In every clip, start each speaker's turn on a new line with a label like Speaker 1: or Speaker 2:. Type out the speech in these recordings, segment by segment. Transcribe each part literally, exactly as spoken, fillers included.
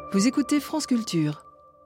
Speaker 1: Vous écoutez France Culture.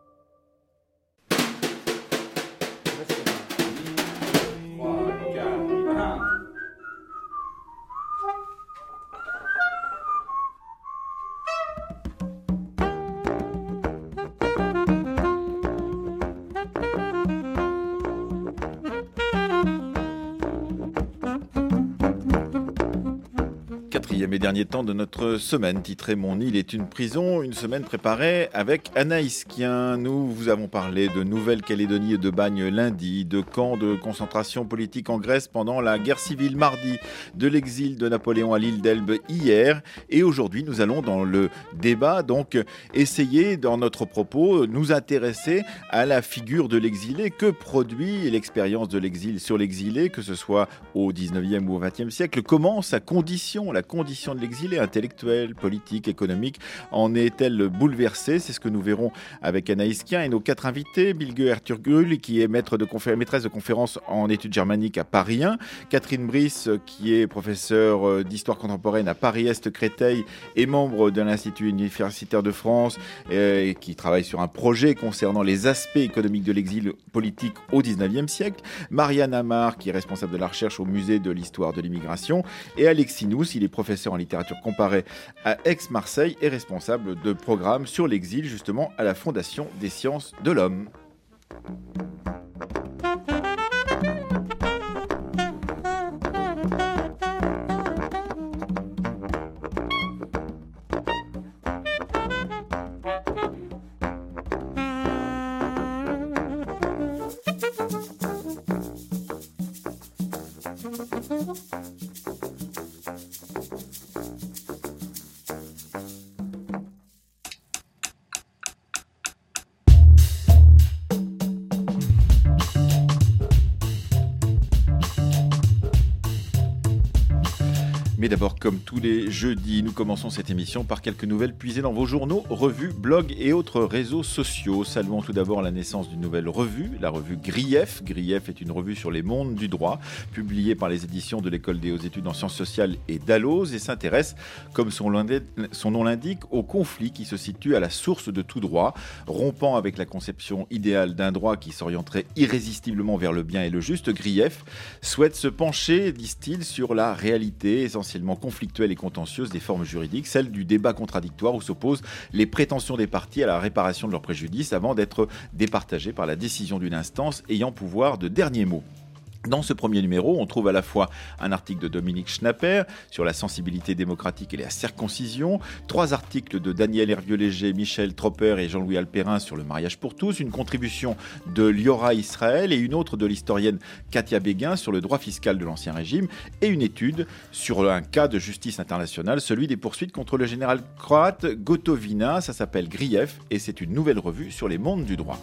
Speaker 2: Quatrième et dernier temps de notre semaine, titrée Mon île est une prison, une semaine préparée avec Anaïs Kien. Nous vous avons parlé de Nouvelle-Calédonie et de Bagne lundi, de camps de concentration politique en Grèce pendant la guerre civile mardi, de l'exil de Napoléon à l'île d'Elbe hier. Et aujourd'hui, nous allons dans le débat, donc essayer dans notre propos, nous intéresser à la figure de l'exilé. Que produit l'expérience de l'exil sur l'exilé, que ce soit au dix-neuvième ou au vingtième siècle? Comment sa condition, la condition de l'exilé intellectuel, politique, économique, en est-elle bouleversée? C'est ce que nous verrons avec Anaïs Kien et nos quatre invités. Bilge Ertuğrul, qui est maître de confé- maîtresse de conférences en études germaniques à Paris un. Catherine Brice, qui est professeure d'histoire contemporaine à Paris-Est Créteil et membre de l'Institut universitaire de France, euh, et qui travaille sur un projet concernant les aspects économiques de l'exil politique au dix-neuvième siècle. Marianne Amar, qui est responsable de la recherche au musée de l'histoire de l'immigration. Et Alexis Nous, il est professeur en littérature comparée à Aix-Marseille et responsable de programme sur l'exil, justement à la Fondation des sciences de l'homme. Mais d'abord, comme tous les jeudis, nous commençons cette émission par quelques nouvelles puisées dans vos journaux, revues, blogs et autres réseaux sociaux. Saluons tout d'abord la naissance d'une nouvelle revue, la revue Grief. Grief est une revue sur les mondes du droit, publiée par les éditions de l'École des hautes études en sciences sociales et d'Alloz, et s'intéresse, comme son nom l'indique, au conflit qui se situe à la source de tout droit, rompant avec la conception idéale d'un droit qui s'orienterait irrésistiblement vers le bien et le juste. Grief souhaite se pencher, disent-ils, sur la réalité essentiellement conflictuelle et contentieuse des formes juridiques, celle du débat contradictoire où s'opposent les prétentions des parties à la réparation de leurs préjudices avant d'être départagées par la décision d'une instance ayant pouvoir de dernier mot. Dans ce premier numéro, on trouve à la fois un article de Dominique Schnapper sur la sensibilité démocratique et la circoncision, trois articles de Daniel Hervieux-Léger, Michel Tropper et Jean-Louis Alperin sur le mariage pour tous, une contribution de Liora Israël et une autre de l'historienne Katia Béguin sur le droit fiscal de l'Ancien Régime et une étude sur un cas de justice internationale, celui des poursuites contre le général croate Gotovina. Ça s'appelle Grief et c'est une nouvelle revue sur les mondes du droit.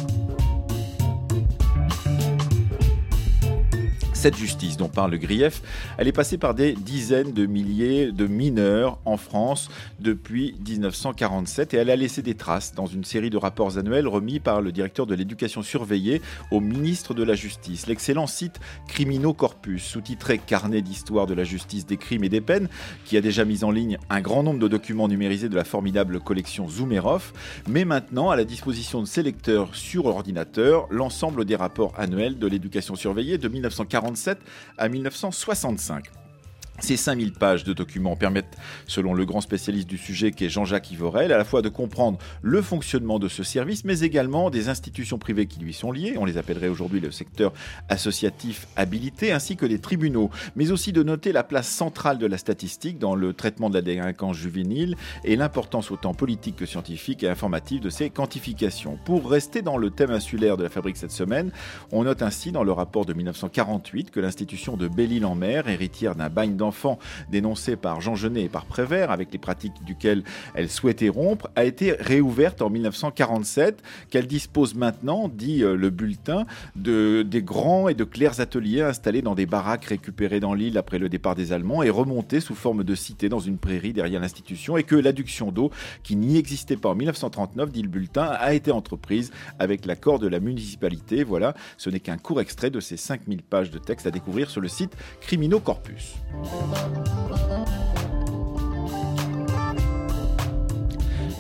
Speaker 2: Cette justice dont parle Grief, elle est passée par des dizaines de milliers de mineurs en France depuis dix-neuf cent quarante-sept et elle a laissé des traces dans une série de rapports annuels remis par le directeur de l'éducation surveillée au ministre de la Justice. L'excellent site Criminocorpus, sous-titré Carnet d'histoire de la justice, des crimes et des peines, qui a déjà mis en ligne un grand nombre de documents numérisés de la formidable collection Zoumerov, met maintenant à la disposition de ses lecteurs sur ordinateur l'ensemble des rapports annuels de l'éducation surveillée de dix-neuf cent quarante-sept à dix-neuf cent soixante-cinq. Ces cinq mille pages de documents permettent, selon le grand spécialiste du sujet qu'est Jean-Jacques Ivorel, à la fois de comprendre le fonctionnement de ce service, mais également des institutions privées qui lui sont liées, on les appellerait aujourd'hui le secteur associatif habilité, ainsi que des tribunaux, mais aussi de noter la place centrale de la statistique dans le traitement de la délinquance juvénile et l'importance autant politique que scientifique et informative de ces quantifications. Pour rester dans le thème insulaire de la Fabrique cette semaine, on note ainsi dans le rapport de dix-neuf cent quarante-huit que l'institution de Belle-Île-en-Mer, héritière d'un bagne d'enfants dénoncé par Jean Genet et par Prévert, avec les pratiques duquel elle souhaitait rompre, a été réouverte en dix-neuf cent quarante-sept, qu'elle dispose maintenant, dit le bulletin, de, des grands et de clairs ateliers installés dans des baraques récupérées dans l'île après le départ des Allemands et remontés sous forme de cité dans une prairie derrière l'institution, et que l'adduction d'eau, qui n'y existait pas en dix-neuf cent trente-neuf, dit le bulletin, a été entreprise avec l'accord de la municipalité. Voilà, ce n'est qu'un court extrait de ces cinq mille pages de texte à découvrir sur le site Criminocorpus.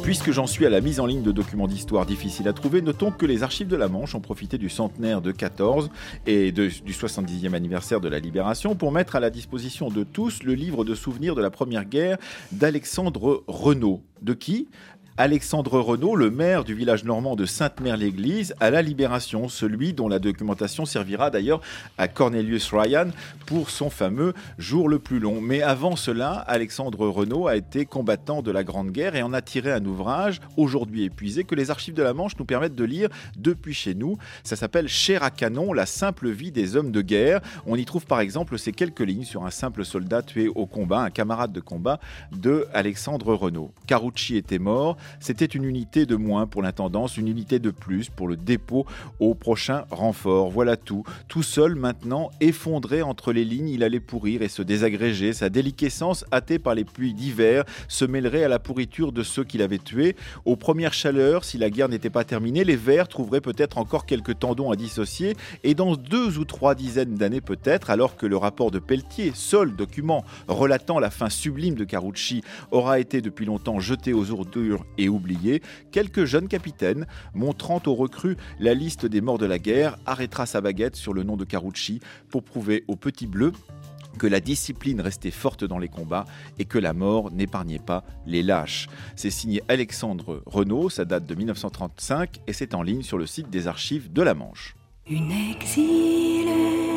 Speaker 2: Puisque j'en suis à la mise en ligne de documents d'histoire difficiles à trouver, notons que les archives de la Manche ont profité du centenaire de quatorze et de, du soixante-dixième anniversaire de la Libération pour mettre à la disposition de tous le livre de souvenirs de la Première Guerre d'Alexandre Renaud. De qui ? Alexandre Renaud, le maire du village normand de Sainte-Mère-l'Église à la Libération, celui dont la documentation servira d'ailleurs à Cornelius Ryan pour son fameux jour le plus long. Mais avant cela, Alexandre Renaud a été combattant de la Grande Guerre et en a tiré un ouvrage, aujourd'hui épuisé, que les archives de la Manche nous permettent de lire depuis chez nous. Ça s'appelle « Chair à canon, la simple vie des hommes de guerre ». On y trouve par exemple ces quelques lignes sur un simple soldat tué au combat, un camarade de combat de Alexandre Renaud. Carucci était mort. C'était une unité de moins pour l'intendance, une unité de plus pour le dépôt au prochain renfort. Voilà tout. Tout seul maintenant, effondré entre les lignes, il allait pourrir et se désagréger. Sa déliquescence, hâtée par les pluies d'hiver, se mêlerait à la pourriture de ceux qui l'avaient tué. Aux premières chaleurs, si la guerre n'était pas terminée, les vers trouveraient peut-être encore quelques tendons à dissocier. Et dans deux ou trois dizaines d'années peut-être, alors que le rapport de Pelletier, seul document relatant la fin sublime de Carucci, aura été depuis longtemps jeté aux ordures et oublié, quelques jeunes capitaines, montrant aux recrues la liste des morts de la guerre, arrêtera sa baguette sur le nom de Carucci pour prouver aux petits bleus que la discipline restait forte dans les combats et que la mort n'épargnait pas les lâches. C'est signé Alexandre Renaud, ça date de dix-neuf cent trente-cinq et c'est en ligne sur le site des archives de la Manche.
Speaker 1: Une exilée,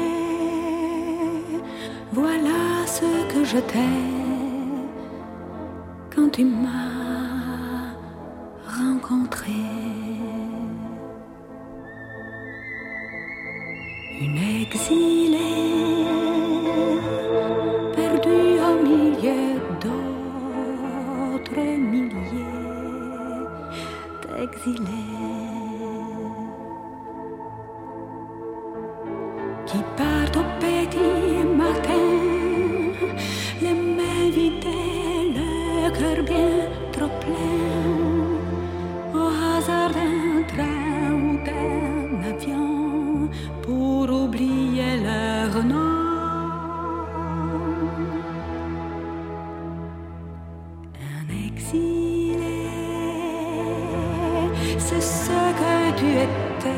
Speaker 1: voilà ce que je t'ai quand tu m'as rencontré. Une exilée, perdue au milieu d'autres milliers d'exilés qui partent au petit matin, les mains vidées, le cœur bien trop plein, au hasard d'un train ou d'un avion, pour oublier leur nom. Un exilé, c'est ce que tu étais.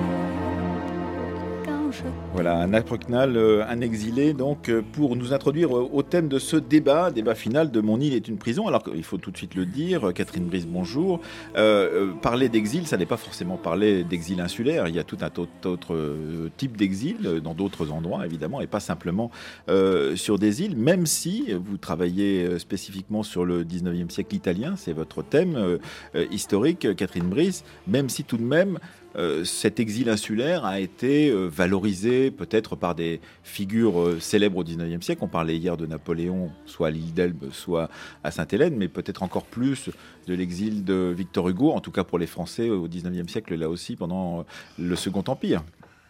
Speaker 2: Voilà, un Apocnal, un exilé, donc pour nous introduire au thème de ce débat, débat final de Mon île est une prison. Alors il faut tout de suite le dire, Catherine Brice, bonjour. Euh, parler d'exil, ça n'est pas forcément parler d'exil insulaire. Il y a tout un autre type d'exil dans d'autres endroits, évidemment, et pas simplement euh, sur des îles, même si vous travaillez spécifiquement sur le dix-neuvième siècle italien, c'est votre thème euh, historique, Catherine Brice, même si tout de même, Euh, cet exil insulaire a été euh, valorisé peut-être par des figures euh, célèbres au dix-neuvième siècle. On parlait hier de Napoléon, soit à l'île d'Elbe, soit à Sainte-Hélène, mais peut-être encore plus de l'exil de Victor Hugo, en tout cas pour les Français au dix-neuvième siècle, là aussi, pendant euh, le Second Empire.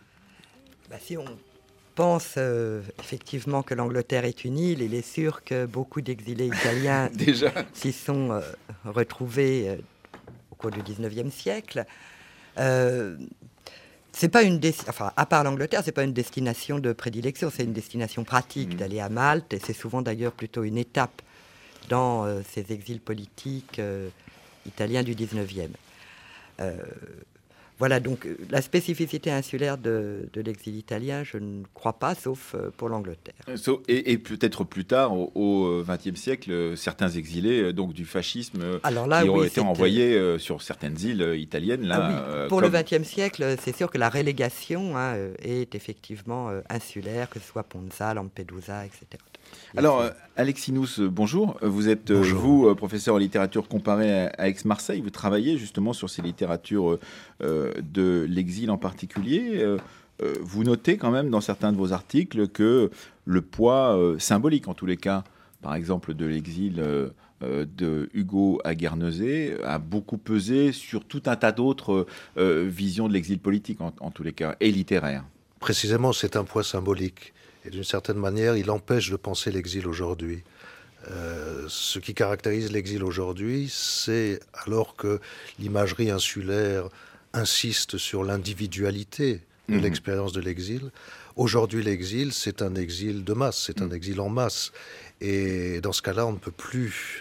Speaker 3: Bah, si on pense euh, effectivement que l'Angleterre est une île, il est sûr que beaucoup d'exilés italiens
Speaker 2: Déjà
Speaker 3: s'y sont euh, retrouvés euh, au cours du dix-neuvième siècle. Euh, c'est pas une des... enfin, à part l'Angleterre, c'est pas une destination de prédilection, c'est une destination pratique mmh. d'aller à Malte, et c'est souvent d'ailleurs plutôt une étape dans euh, ces exils politiques euh, italiens du dix-neuvième. Euh, voilà, donc la spécificité insulaire de, de l'exil italien, je ne crois pas, sauf euh, pour l'Angleterre.
Speaker 2: Et, et peut-être plus tard, au vingtième siècle, certains exilés donc du fascisme
Speaker 3: Alors là,
Speaker 2: qui ont
Speaker 3: oui,
Speaker 2: été envoyés euh, sur certaines îles italiennes. Là,
Speaker 3: ah oui.
Speaker 2: euh,
Speaker 3: pour
Speaker 2: comme...
Speaker 3: le vingtième siècle, c'est sûr que la relégation hein, est effectivement euh, insulaire, que ce soit Ponza, Lampedusa, et cetera.
Speaker 2: Alors, Alexinous, bonjour. Vous êtes, bonjour. vous, professeur en littérature comparée à Aix-Marseille. Vous travaillez justement sur ces littératures euh, de l'exil en particulier. Euh, vous notez quand même dans certains de vos articles que le poids euh, symbolique, en tous les cas, par exemple de l'exil euh, de Hugo à Guernesey, a beaucoup pesé sur tout un tas d'autres euh, visions de l'exil politique, en, en tous les cas, et littéraire.
Speaker 4: Précisément, c'est un poids symbolique. Et d'une certaine manière, il empêche de penser l'exil aujourd'hui. Euh, ce qui caractérise l'exil aujourd'hui, c'est alors que l'imagerie insulaire insiste sur l'individualité de mmh. l'expérience de l'exil. Aujourd'hui, l'exil, c'est un exil de masse, c'est mmh. un exil en masse. Et dans ce cas-là, on ne peut plus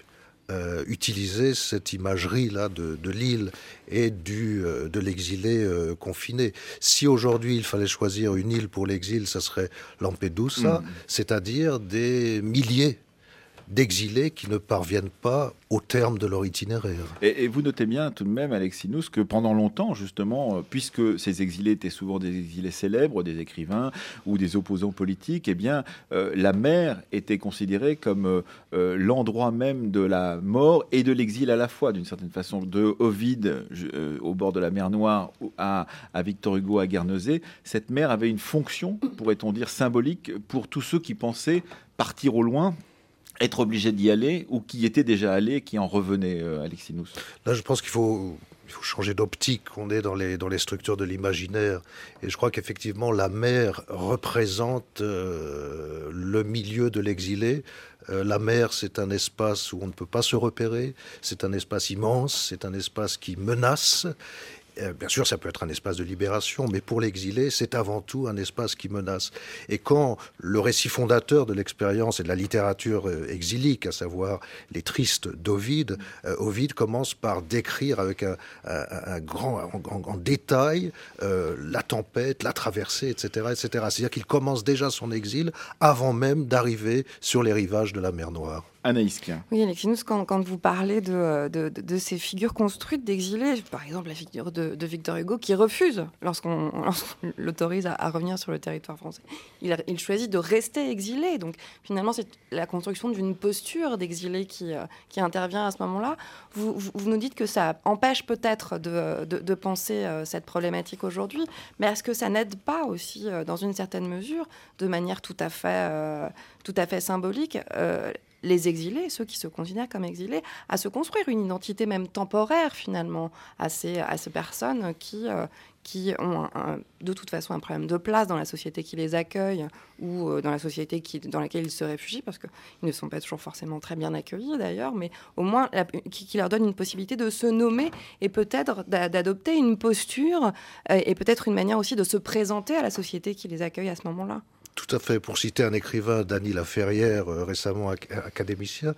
Speaker 4: euh, utiliser cette imagerie-là de, de l'île et du, euh, de l'exilé euh, confiné. Si aujourd'hui il fallait choisir une île pour l'exil, ça serait Lampedusa, mmh. c'est-à-dire des milliers d'exilés qui ne parviennent pas au terme de leur itinéraire.
Speaker 2: Et, et vous notez bien tout de même, Alexinous, que pendant longtemps, justement, puisque ces exilés étaient souvent des exilés célèbres, des écrivains ou des opposants politiques, eh bien, euh, la mer était considérée comme euh, l'endroit même de la mort et de l'exil à la fois, d'une certaine façon. De Ovide, euh, au bord de la mer Noire, à, à Victor Hugo, à Guernesey, cette mer avait une fonction, pourrait-on dire, symbolique pour tous ceux qui pensaient partir au loin, être obligé d'y aller, ou qui étaient déjà allés, qui en revenaient, euh, Alexinous?
Speaker 4: Là, je pense qu'il faut, il faut changer d'optique. On est dans les, dans les structures de l'imaginaire. Et je crois qu'effectivement, la mer représente euh, le milieu de l'exilé. Euh, la mer, c'est un espace où on ne peut pas se repérer. C'est un espace immense. C'est un espace qui menace. Bien sûr, ça peut être un espace de libération, mais pour l'exilé, c'est avant tout un espace qui menace. Et quand le récit fondateur de l'expérience et de la littérature exilique, à savoir les Tristes d'Ovide, euh, Ovide commence par décrire avec un, un, un grand, en, en, en détail euh, la tempête, la traversée, et cetera, et cetera. C'est-à-dire qu'il commence déjà son exil avant même d'arriver sur les rivages de la mer Noire.
Speaker 2: Anaïs Klein.
Speaker 5: Oui, Alexinous, quand, quand vous parlez de, de, de, de ces figures construites d'exilés, par exemple la figure de, de Victor Hugo, qui refuse, lorsqu'on, lorsqu'on l'autorise à, à revenir sur le territoire français, il, a, il choisit de rester exilé. Donc finalement, c'est la construction d'une posture d'exilé qui, euh, qui intervient à ce moment-là. Vous, vous, vous nous dites que ça empêche peut-être de, de, de penser euh, cette problématique aujourd'hui, mais est-ce que ça n'aide pas aussi, euh, dans une certaine mesure, de manière tout à fait, euh, tout à fait symbolique, euh, les exilés, ceux qui se considèrent comme exilés, à se construire une identité même temporaire finalement à ces, à ces personnes qui, euh, qui ont un, un, de toute façon un problème de place dans la société qui les accueille ou euh, dans la société qui, dans laquelle ils se réfugient, parce qu'ils ne sont pas toujours forcément très bien accueillis d'ailleurs, mais au moins la, qui, qui leur donne une possibilité de se nommer et peut-être d'a, d'adopter une posture euh, et peut-être une manière aussi de se présenter à la société qui les accueille à ce moment-là.
Speaker 4: Tout à fait. Pour citer un écrivain, Dany Laferrière, euh, récemment ac- académicien,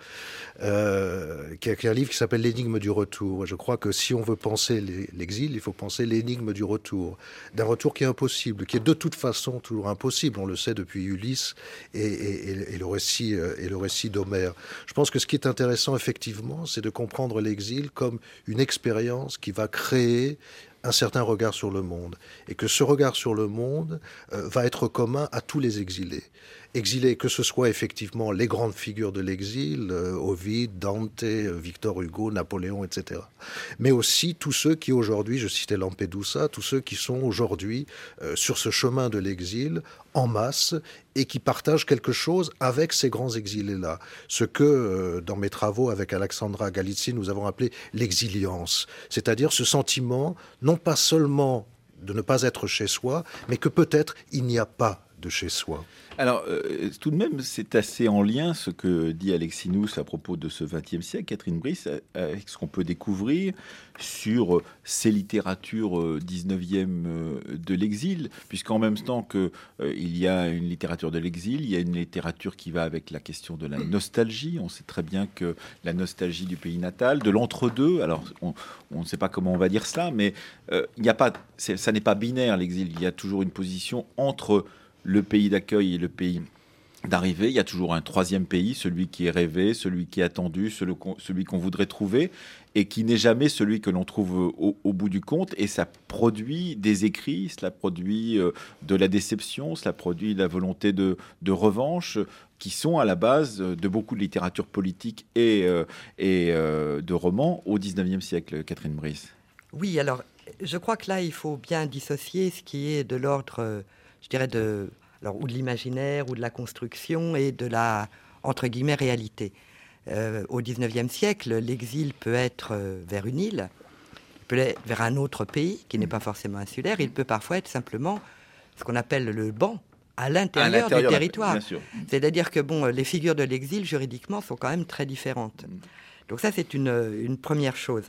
Speaker 4: euh, qui a écrit un livre qui s'appelle L'énigme du retour. Je crois que si on veut penser l'exil, il faut penser l'énigme du retour. D'un retour qui est impossible, qui est de toute façon toujours impossible. On le sait depuis Ulysse et, et, et, le, récit, et le récit d'Homère. Je pense que ce qui est intéressant, effectivement, c'est de comprendre l'exil comme une expérience qui va créer un certain regard sur le monde, et que ce regard sur le monde euh, va être commun à tous les exilés. Exilés, que ce soit effectivement les grandes figures de l'exil, euh, Ovide, Dante, euh, Victor Hugo, Napoléon, et cetera. Mais aussi tous ceux qui aujourd'hui, je citais Lampedusa, tous ceux qui sont aujourd'hui euh, sur ce chemin de l'exil en masse et qui partagent quelque chose avec ces grands exilés-là. Ce que, euh, dans mes travaux avec Alexandra Galizzi, nous avons appelé l'exilience, c'est-à-dire ce sentiment, non pas seulement de ne pas être chez soi, mais que peut-être il n'y a pas de chez soi.
Speaker 2: Alors, euh, tout de même, c'est assez en lien ce que dit Alexinous à propos de ce vingtième siècle, Catherine Brice, avec ce qu'on peut découvrir sur ces littératures dix-neuvième de l'exil, puisqu'en même temps qu'il euh, y a une littérature de l'exil, il y a une littérature qui va avec la question de la nostalgie. On sait très bien que la nostalgie du pays natal, de l'entre-deux, alors on, on ne sait pas comment on va dire cela, mais euh, il n'y a pas, c'est, ça n'est pas binaire l'exil, il y a toujours une position entre le pays d'accueil et le pays d'arrivée. Il y a toujours un troisième pays, celui qui est rêvé, celui qui est attendu, celui qu'on, celui qu'on voudrait trouver, et qui n'est jamais celui que l'on trouve au, au bout du compte. Et ça produit des écrits, cela produit euh, de la déception, cela produit la volonté de, de revanche, qui sont à la base de beaucoup de littérature politique et, euh, et euh, de romans au dix-neuvième siècle, Catherine Brice.
Speaker 3: Oui, alors, je crois que là, il faut bien dissocier ce qui est de l'ordre... Euh, je dirais, de, alors, ou de l'imaginaire, ou de la construction, et de la, entre guillemets, réalité. Euh, au dix-neuvième siècle, l'exil peut être euh, vers une île, il peut être vers un autre pays, qui n'est pas forcément insulaire, il peut parfois être simplement ce qu'on appelle le banc, à l'intérieur, à l'intérieur du territoire. C'est-à-dire que, bon, les figures de l'exil, juridiquement, sont quand même très différentes. Donc ça, c'est une, une première chose.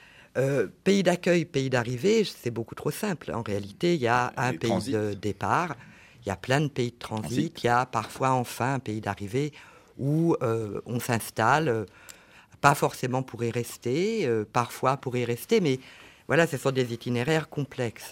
Speaker 3: Euh, pays d'accueil, pays d'arrivée, c'est beaucoup trop simple. En réalité, il y a un pays transit. de départ, il y a plein de pays de transit, transit. Il y a parfois enfin un pays d'arrivée où euh, on s'installe. pas forcément pour y rester, euh, parfois pour y rester, mais voilà, ce sont des itinéraires complexes.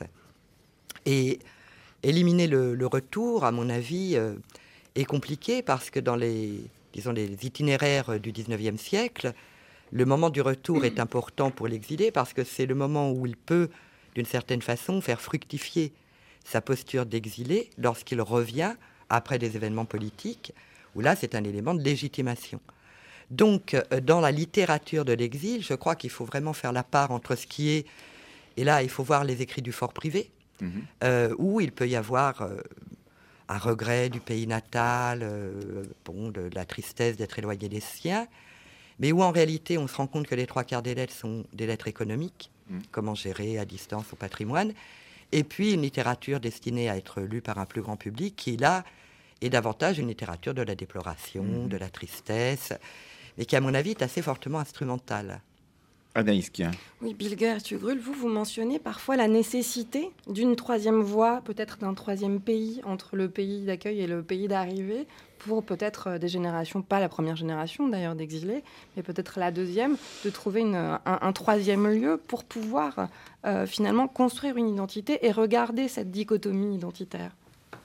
Speaker 3: Et éliminer le, le retour, à mon avis, euh, est compliqué parce que dans les, disons, les itinéraires du dix-neuvième siècle, le moment du retour est important pour l'exilé parce que c'est le moment où il peut, d'une certaine façon, faire fructifier sa posture d'exilé lorsqu'il revient après des événements politiques, où là, c'est un élément de légitimation. Donc, dans la littérature de l'exil, je crois qu'il faut vraiment faire la part entre ce qui est... Et là, il faut voir les écrits du fort privé, mmh. euh, où il peut y avoir euh, un regret du pays natal, euh, bon, de, de la tristesse d'être éloigné des siens, mais où en réalité, on se rend compte que les trois quarts des lettres sont des lettres économiques, mmh. comment gérer à distance son patrimoine, et puis une littérature destinée à être lue par un plus grand public, qui là est davantage une littérature de la déploration, mmh. de la tristesse, mais qui, à mon avis, est assez fortement instrumentale.
Speaker 2: Anaïs Kien.
Speaker 5: Oui, Bilger-Tugrul, vous, vous mentionnez parfois la nécessité d'une troisième voie, peut-être d'un troisième pays, entre le pays d'accueil et le pays d'arrivée, pour peut-être des générations, pas la première génération d'ailleurs d'exilés, mais peut-être la deuxième, de trouver une, un, un troisième lieu pour pouvoir euh, finalement construire une identité et regarder cette dichotomie identitaire.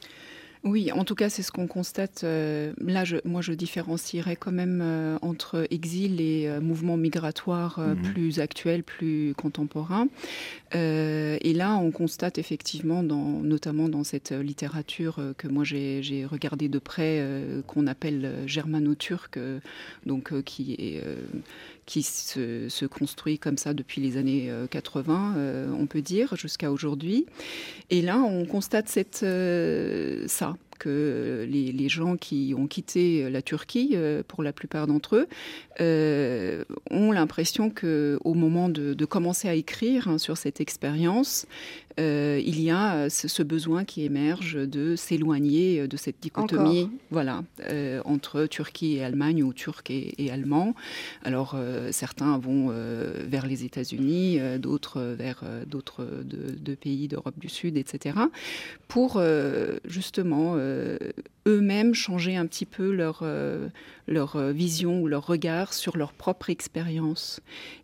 Speaker 6: Oui, en tout cas, c'est ce qu'on constate. Euh, là, je, moi, je différencierais quand même euh, entre exil et euh, mouvement migratoire euh, mmh. plus actuel, plus contemporain. Euh, et là, on constate effectivement, dans, notamment dans cette littérature euh, que moi j'ai, j'ai regardée de près, euh, qu'on appelle germano-turque, euh, donc euh, qui est euh, qui se, se construit comme ça depuis les années euh, quatre-vingts, euh, on peut dire, jusqu'à aujourd'hui. Et là, on constate cette, euh, ça, que les, les gens qui ont quitté la Turquie, euh, pour la plupart d'entre eux, euh, ont l'impression qu'au moment de, de commencer à écrire hein, sur cette expérience, euh, il y a ce, ce besoin qui émerge de s'éloigner de cette dichotomie voilà, euh, entre Turquie et Allemagne ou Turc et, et Allemand. Alors, euh, certains vont euh, vers les États-Unis, euh, d'autres vers euh, d'autres de, de pays d'Europe du Sud, et cetera, pour euh, justement euh, eux-mêmes changer un petit peu leur, euh, leur vision ou leur regard sur leur propre expérience.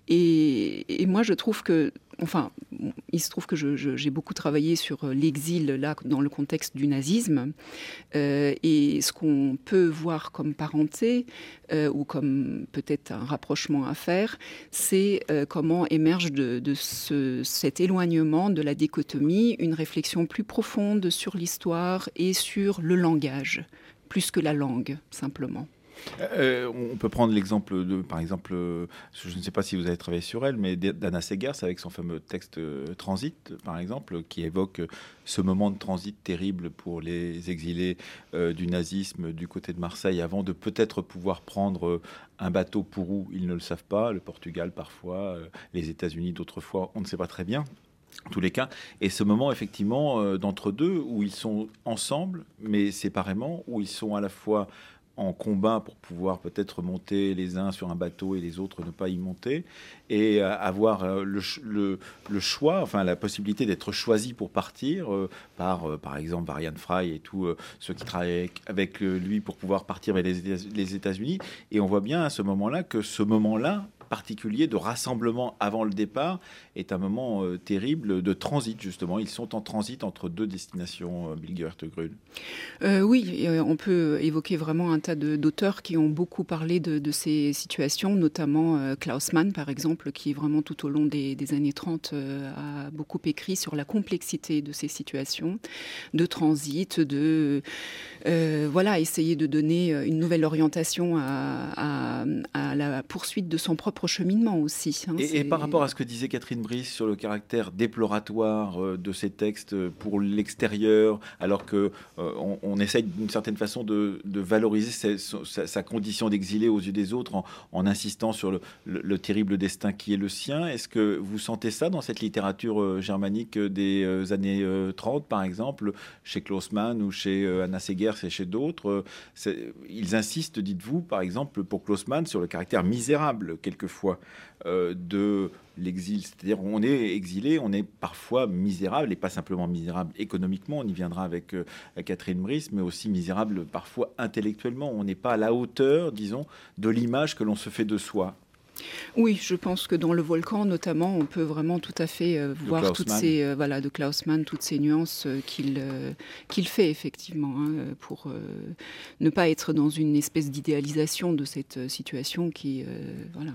Speaker 6: Et, et moi, je trouve que, enfin, il se trouve que je, je, j'ai beaucoup travaillé sur l'exil, là, dans le contexte du nazisme. Euh, et ce qu'on peut voir comme parenté, euh, ou comme peut-être un rapprochement à faire, c'est euh, comment émerge de, de ce, cet éloignement de la dichotomie une réflexion plus profonde sur l'histoire et sur le langage, plus que la langue, simplement.
Speaker 2: Euh, on peut prendre l'exemple de, par exemple, euh, je ne sais pas si vous avez travaillé sur elle, mais d'Anna Segers avec son fameux texte euh, Transit, par exemple, qui évoque ce moment de transit terrible pour les exilés euh, du nazisme du côté de Marseille, avant de peut-être pouvoir prendre un bateau pour où ils ne le savent pas, le Portugal parfois, euh, les États-Unis d'autres fois, on ne sait pas très bien. En tous les cas, et ce moment effectivement euh, d'entre-deux où ils sont ensemble, mais séparément, où ils sont à la fois en combat pour pouvoir peut-être monter les uns sur un bateau et les autres ne pas y monter, et euh, avoir euh, le, le, le choix, enfin la possibilité d'être choisi pour partir euh, par, euh, par exemple, Varian Fry et tous euh, ceux qui travaillent avec, avec euh, lui pour pouvoir partir vers les, les États-Unis. Et on voit bien à ce moment-là que ce moment-là particulier de rassemblement avant le départ est un moment euh, terrible de transit, justement. Ils sont en transit entre deux destinations, euh, Bilger-Tugrul.
Speaker 6: Euh, oui, euh, on peut évoquer vraiment un tas de, d'auteurs qui ont beaucoup parlé de, de ces situations, notamment euh, Klaus Mann, par exemple, qui vraiment tout au long des, des années trente euh, a beaucoup écrit sur la complexité de ces situations de transit, de euh, voilà, essayer de donner une nouvelle orientation à, à, à la poursuite de son propre cheminement aussi. Hein,
Speaker 2: et, et par rapport à ce que disait Catherine Brice sur le caractère déploratoire euh, de ces textes pour l'extérieur, alors qu'on euh, on, on essaye d'une certaine façon de, de valoriser sa, sa, sa condition d'exilé aux yeux des autres en, en insistant sur le, le, le terrible destin qui est le sien, est-ce que vous sentez ça dans cette littérature euh, germanique des euh, années euh, trente, par exemple, chez Klaus Mann ou chez euh, Anna Segers et chez d'autres euh, ils insistent, dites-vous, par exemple, pour Klaus Mann, sur le caractère misérable, quelque fois euh, de l'exil, c'est-à-dire on est exilé, on est parfois misérable, et pas simplement misérable économiquement, on y viendra avec euh, Catherine Brice, mais aussi misérable parfois intellectuellement, on n'est pas à la hauteur, disons, de l'image que l'on se fait de soi.
Speaker 6: Oui, je pense que dans Le Volcan, notamment, on peut vraiment tout à fait euh, voir
Speaker 2: Klaus
Speaker 6: toutes
Speaker 2: Mann.
Speaker 6: ces, euh, voilà, de Klaus Mann, toutes ces nuances euh, qu'il euh, qu'il fait effectivement, hein, pour euh, ne pas être dans une espèce d'idéalisation de cette euh, situation qui, euh, voilà.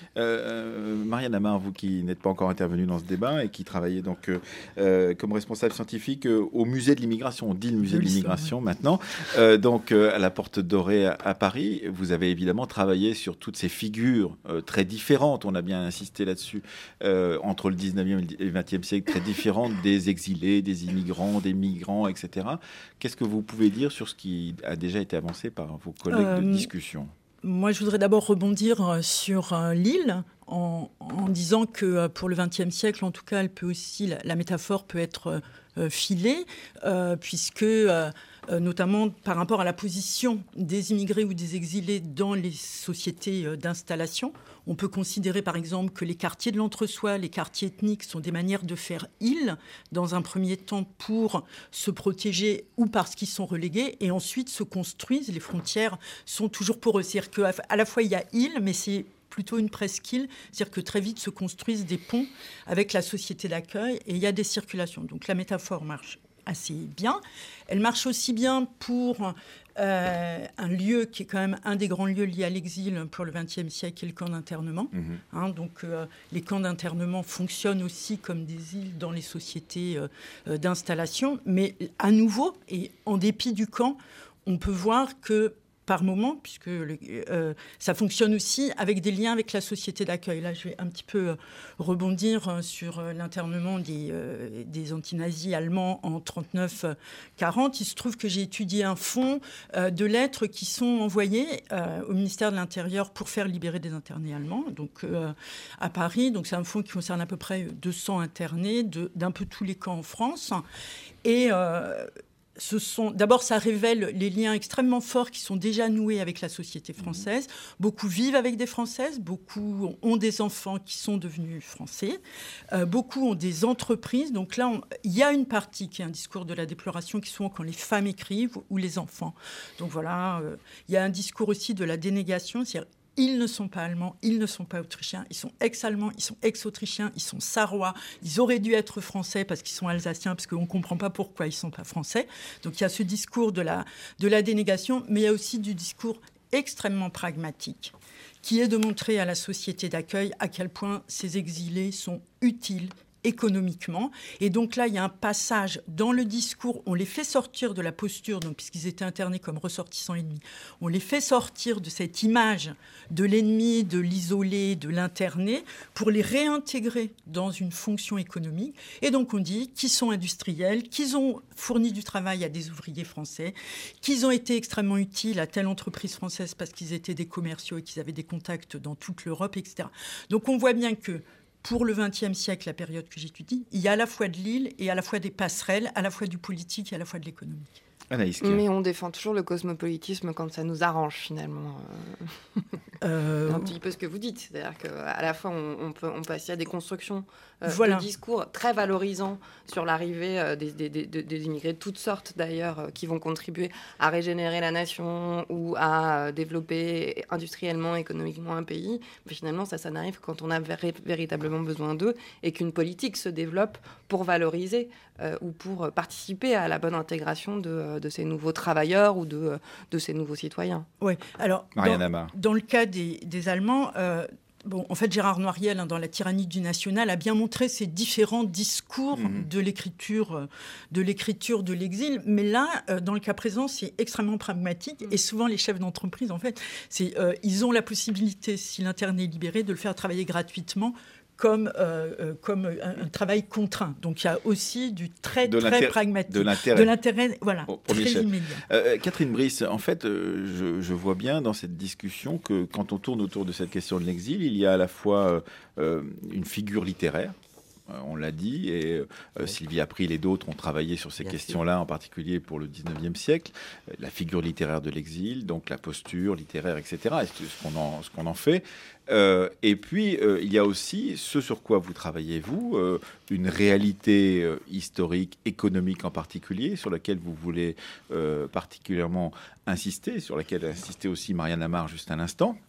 Speaker 2: Euh, Marianne Amar, vous qui n'êtes pas encore intervenue dans ce débat et qui travaillez donc euh, euh, comme responsable scientifique euh, au musée de l'immigration, on dit le musée de l'immigration maintenant, euh, donc euh, à la Porte Dorée à, à Paris, vous avez évidemment travaillé sur toutes ces figures euh, très différentes, on a bien insisté là-dessus, euh, entre le dix-neuvième et le vingtième siècle, très différentes des exilés, des immigrants, des migrants, et cetera. Qu'est-ce que vous pouvez dire sur ce qui a déjà été avancé par vos collègues euh... de discussion ?
Speaker 7: Moi, je voudrais d'abord rebondir sur euh, l'île en, en disant que euh, pour le vingtième siècle, en tout cas, elle peut aussi, la, la métaphore peut être euh, filée, euh, puisque, euh, euh, notamment par rapport à la position des immigrés ou des exilés dans les sociétés euh, d'installation, on peut considérer par exemple que les quartiers de l'entre-soi, les quartiers ethniques sont des manières de faire île, dans un premier temps pour se protéger ou parce qu'ils sont relégués, et ensuite se construisent, les frontières sont toujours pour eux. C'est-à-dire qu'à la fois il y a île, mais c'est plutôt une presqu'île, c'est-à-dire que très vite se construisent des ponts avec la société d'accueil et il y a des circulations. Donc la métaphore marche assez bien. Elle marche aussi bien pour euh, un lieu qui est quand même un des grands lieux liés à l'exil pour le vingtième siècle, qui est le camp d'internement. Mmh. Hein, donc euh, les camps d'internement fonctionnent aussi comme des îles dans les sociétés euh, d'installation. Mais à nouveau, et en dépit du camp, on peut voir que par moment, puisque le, euh, ça fonctionne aussi avec des liens avec la société d'accueil. Là, je vais un petit peu euh, rebondir euh, sur euh, l'internement des, euh, des antinazis allemands en trente-neuf quarante. Il se trouve que j'ai étudié un fonds euh, de lettres qui sont envoyées euh, au ministère de l'Intérieur pour faire libérer des internés allemands, donc euh, à Paris. Donc c'est un fonds qui concerne à peu près deux cents internés de, d'un peu tous les camps en France. Et euh, Ce sont, d'abord, ça révèle les liens extrêmement forts qui sont déjà noués avec la société française. Beaucoup vivent avec des Françaises, beaucoup ont des enfants qui sont devenus français, euh, beaucoup ont des entreprises. Donc là, il y a une partie qui est un discours de la déploration qui sont quand les femmes écrivent ou les enfants. Donc voilà, euh, il y a un discours aussi de la dénégation, c'est-à-dire ils ne sont pas allemands, ils ne sont pas autrichiens, ils sont ex-allemands, ils sont ex-autrichiens, ils sont sarrois, ils auraient dû être français parce qu'ils sont alsaciens, parce qu'on ne comprend pas pourquoi ils ne sont pas français. Donc il y a ce discours de la, de la dénégation, mais il y a aussi du discours extrêmement pragmatique, qui est de montrer à la société d'accueil à quel point ces exilés sont utiles économiquement. Et donc là, il y a un passage dans le discours, on les fait sortir de la posture, donc, puisqu'ils étaient internés comme ressortissants ennemis, on les fait sortir de cette image de l'ennemi, de l'isolé, de l'interné, pour les réintégrer dans une fonction économique. Et donc on dit qu'ils sont industriels, qu'ils ont fourni du travail à des ouvriers français, qu'ils ont été extrêmement utiles à telle entreprise française parce qu'ils étaient des commerciaux et qu'ils avaient des contacts dans toute l'Europe, et cetera. Donc on voit bien que pour le vingtième siècle, la période que j'étudie, il y a à la fois de l'île et à la fois des passerelles, à la fois du politique et à la fois de l'économique.
Speaker 5: Anaïs, mais on défend toujours le cosmopolitisme quand ça nous arrange, finalement. Euh... C'est un petit peu ce que vous dites. C'est-à-dire qu'à la fois, on, on, peut, on peut assister à des constructions euh, voilà. de discours très valorisants sur l'arrivée euh, des, des, des, des immigrés de toutes sortes, d'ailleurs, euh, qui vont contribuer à régénérer la nation ou à euh, développer industriellement, économiquement un pays. Mais finalement, ça, ça n'arrive que quand on a ver- véritablement besoin d'eux et qu'une politique se développe pour valoriser euh, ou pour participer à la bonne intégration de, de ces nouveaux travailleurs ou de, de ces nouveaux citoyens.
Speaker 7: Oui, alors, dans, dans le cas des, des Allemands... Euh, Bon, en fait, Gérard Noiriel, hein, dans La tyrannie du national, a bien montré ces différents discours mmh. de l'écriture, de l'écriture de l'exil. Mais là, euh, dans le cas présent, c'est extrêmement pragmatique. Mmh. Et souvent, les chefs d'entreprise, en fait, c'est, euh, ils ont la possibilité, si l'interné est libéré, de le faire travailler gratuitement, comme, euh, euh, comme un, un travail contraint. Donc il y a aussi du très, de très pragmatique.
Speaker 2: De l'intérêt.
Speaker 7: De l'intérêt, voilà, oh, très chef. immédiat.
Speaker 2: Euh, Catherine Brice, en fait, euh, je, je vois bien dans cette discussion que quand on tourne autour de cette question de l'exil, il y a à la fois euh, une figure littéraire, on l'a dit, et euh, oui. Sylvie April et d'autres ont travaillé sur ces Bien questions-là, sûr. En particulier pour le dix-neuvième siècle, la figure littéraire de l'exil, donc la posture littéraire, et cetera, et ce qu'on en, ce qu'on en fait. Euh, et puis, euh, il y a aussi ce sur quoi vous travaillez, vous, euh, une réalité euh, historique, économique en particulier, sur laquelle vous voulez euh, particulièrement insister, sur laquelle a insisté aussi Marianne Amar juste un instant.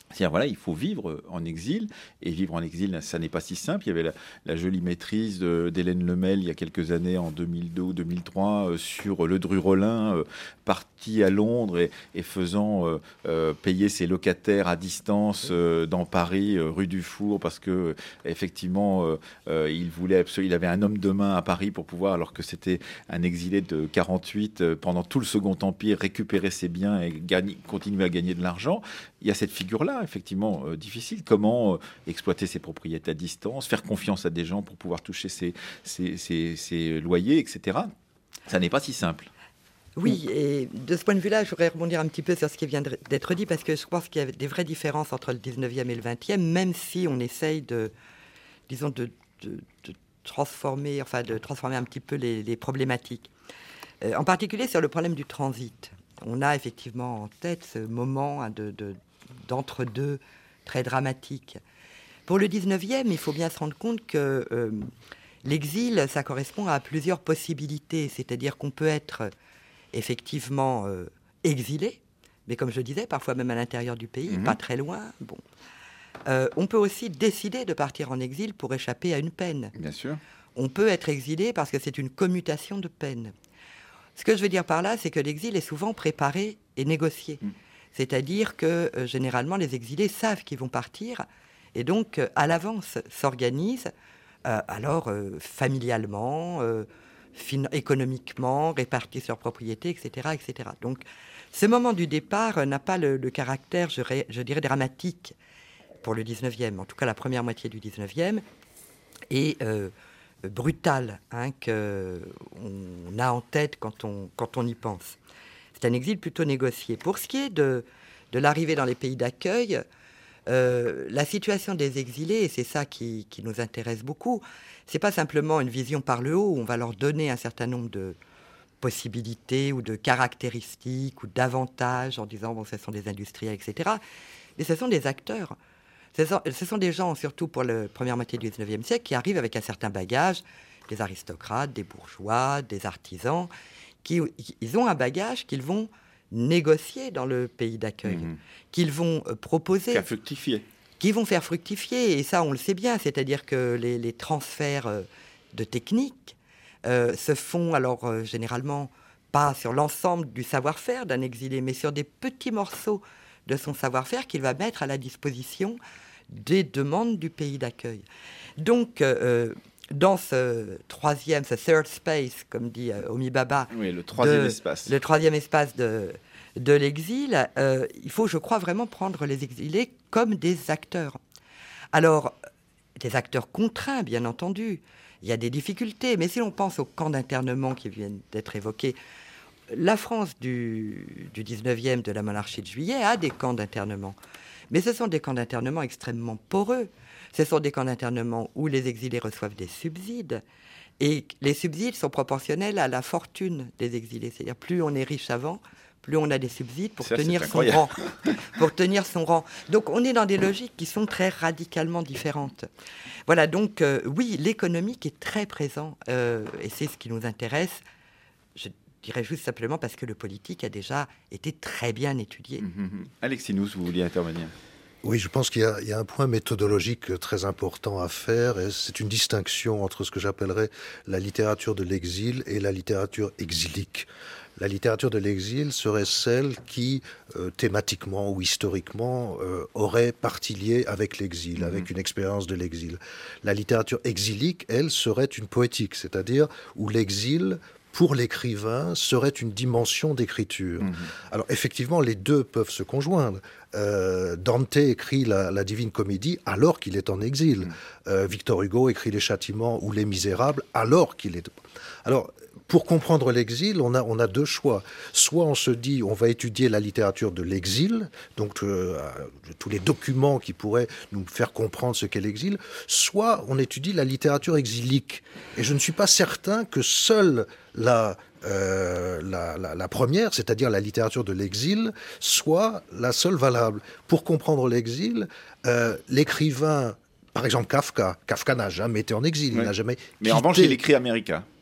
Speaker 2: C'est-à-dire, voilà, il faut vivre en exil, et vivre en exil, ça n'est pas si simple. Il y avait la, la jolie maîtrise de, d'Hélène Lemel, il y a quelques années, en deux mille deux ou deux mille trois, euh, sur le Dru-Rollin, euh, parti à Londres et, et faisant euh, euh, payer ses locataires à distance euh, dans Paris, euh, rue du Four, parce que euh, effectivement, euh, euh, il voulait absolument, il avait un homme de main à Paris pour pouvoir, alors que c'était un exilé de quarante-huit, euh, pendant tout le Second Empire, récupérer ses biens et gagner, continuer à gagner de l'argent. Il y a cette figure-là, effectivement, euh, difficile. Comment euh, exploiter ses propriétés à distance, faire confiance à des gens pour pouvoir toucher ses, ses, ses, ses loyers, et cetera. Ça n'est pas si simple.
Speaker 3: Oui, et de ce point de vue-là, je voudrais rebondir un petit peu sur ce qui vient d'être dit, parce que je pense qu'il y a des vraies différences entre le dix-neuvième et le vingtième, même si on essaye de, disons, de, de, de transformer, enfin, de transformer un petit peu les, les problématiques. Euh, en particulier sur le problème du transit. On a effectivement en tête ce moment hein, de, de, d'entre-deux très dramatique. Pour le dix-neuvième, il faut bien se rendre compte que euh, l'exil, ça correspond à plusieurs possibilités. C'est-à-dire qu'on peut être effectivement euh, exilé, mais comme je disais, parfois même à l'intérieur du pays, mmh. pas très loin. Bon. Euh, on peut aussi décider de partir en exil pour échapper à une peine.
Speaker 2: Bien sûr.
Speaker 3: On peut être exilé parce que c'est une commutation de peine. Ce que je veux dire par là, c'est que l'exil est souvent préparé et négocié. Mmh. C'est-à-dire que, euh, généralement, les exilés savent qu'ils vont partir et donc, euh, à l'avance, s'organisent, euh, alors, euh, familialement, euh, fin- économiquement, répartissent leurs propriétés, et cetera, et cetera. Donc, ce moment du départ euh, n'a pas le, le caractère, je, ré- je dirais, dramatique pour le dix-neuvième, en tout cas la première moitié du dix-neuvième, et euh, brutal, hein, qu'on a en tête quand on, quand on y pense. C'est un exil plutôt négocié. Pour ce qui est de, de l'arrivée dans les pays d'accueil, euh, la situation des exilés, et c'est ça qui, qui nous intéresse beaucoup, c'est pas simplement une vision par le haut où on va leur donner un certain nombre de possibilités ou de caractéristiques ou d'avantages en disant bon, ce sont des industriels, et cetera. Mais ce sont des acteurs. Ce sont, ce sont des gens, surtout pour la première moitié du dix-neuvième siècle, qui arrivent avec un certain bagage, des aristocrates, des bourgeois, des artisans, qui ils ont un bagage qu'ils vont négocier dans le pays d'accueil, mmh. qu'ils vont euh, proposer.
Speaker 2: Faire fructifier.
Speaker 3: Qui vont faire fructifier, et ça on le sait bien, c'est-à-dire que les, les transferts euh, de techniques euh, se font alors euh, généralement pas sur l'ensemble du savoir-faire d'un exilé, mais sur des petits morceaux de son savoir-faire qu'il va mettre à la disposition des demandes du pays d'accueil. Donc, euh, dans ce troisième, ce third space, comme dit euh, Homi Bhabha,
Speaker 2: oui, le troisième
Speaker 3: de,
Speaker 2: espace,
Speaker 3: le troisième espace de, de l'exil, euh, il faut, je crois, vraiment prendre les exilés comme des acteurs. Alors, des acteurs contraints, bien entendu. Il y a des difficultés, mais si l'on pense aux camps d'internement qui viennent d'être évoqués, la France du, du dix-neuvième, de la monarchie de Juillet, a des camps d'internement. Mais ce sont des camps d'internement extrêmement poreux. Ce sont des camps d'internement où les exilés reçoivent des subsides. Et les subsides sont proportionnels à la fortune des exilés. C'est-à-dire, plus on est riche avant, plus on a des subsides pour,
Speaker 2: Ça,
Speaker 3: tenir, son rang, pour tenir son rang. Donc, on est dans des logiques qui sont très radicalement différentes. Voilà, donc, euh, oui, l'économique est très présent. Euh, et c'est ce qui nous intéresse. Je Je dirais juste simplement parce que le politique a déjà été très bien étudié.
Speaker 2: Mmh. Alexis Nous, vous vouliez intervenir ?
Speaker 4: Oui, je pense qu'il y a, il y a un point méthodologique très important à faire, et c'est une distinction entre ce que j'appellerais la littérature de l'exil et la littérature exilique. La littérature de l'exil serait celle qui, euh, thématiquement ou historiquement, euh, aurait partie liée avec l'exil, mmh. avec une expérience de l'exil. La littérature exilique, elle, serait une poétique, c'est-à-dire où l'exil, pour l'écrivain, serait une dimension d'écriture. Mmh. Alors, effectivement, les deux peuvent se conjoindre. Euh, Dante écrit la, la Divine Comédie alors qu'il est en exil. Mmh. Euh, Victor Hugo écrit Les Châtiments ou Les Misérables alors qu'il est... Alors, pour comprendre l'exil, on a, on a deux choix. Soit on se dit, on va étudier la littérature de l'exil, donc euh, tous les documents qui pourraient nous faire comprendre ce qu'est l'exil, soit on étudie la littérature exilique. Et je ne suis pas certain que seule la, euh, la, la, la première, c'est-à-dire la littérature de l'exil, soit la seule valable. Pour comprendre l'exil, euh, l'écrivain, par exemple Kafka, Kafka n'a jamais été en exil,
Speaker 2: oui.
Speaker 4: il n'a jamais
Speaker 2: Mais en revanche, il écrit America.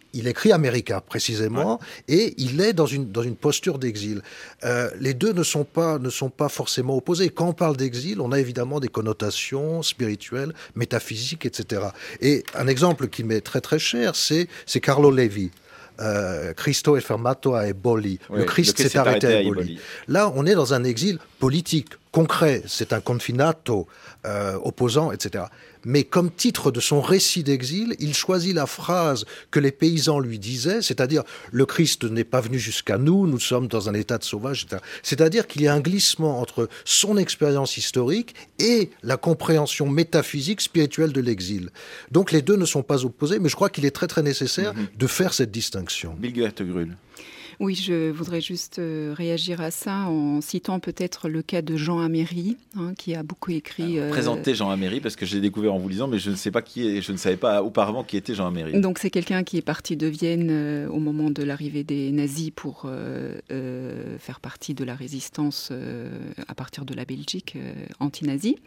Speaker 4: il écrit américain, précisément, ouais. et il est dans une, dans une posture d'exil. Euh, les deux ne sont, pas, ne sont pas forcément opposés. Quand on parle d'exil, on a évidemment des connotations spirituelles, métaphysiques, et cetera. Et un exemple qui m'est très très cher, c'est, c'est Carlo Levi. Euh, Cristo è fermato a Eboli. Oui, le Christ s'est arrêté à Eboli. Eboli. Là, on est dans un exil politique, concret. C'est un confinato euh, opposant, et cetera. Mais comme titre de son récit d'exil, il choisit la phrase que les paysans lui disaient, c'est-à-dire « le Christ n'est pas venu jusqu'à nous, nous sommes dans un état de sauvage », et cetera. C'est-à-dire qu'il y a un glissement entre son expérience historique et la compréhension métaphysique, spirituelle de l'exil. Donc les deux ne sont pas opposés, mais je crois qu'il est très très nécessaire mm-hmm. de faire cette distinction.
Speaker 2: Birgit Grüll.
Speaker 6: Oui, je voudrais juste euh, réagir à ça en citant peut-être le cas de Jean Améry, hein, qui a beaucoup écrit...
Speaker 2: Euh... Présentez Jean Améry, parce que je l'ai découvert en vous lisant, mais je ne sais pas qui est, je ne savais pas auparavant qui était Jean Améry.
Speaker 6: Donc c'est quelqu'un qui est parti de Vienne euh, au moment de l'arrivée des nazis pour euh, euh, faire partie de la résistance euh, à partir de la Belgique euh, anti-nazie.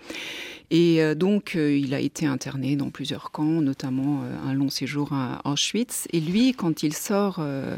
Speaker 6: Et euh, donc euh, il a été interné dans plusieurs camps, notamment euh, un long séjour à Auschwitz. Et lui, quand il sort... Euh,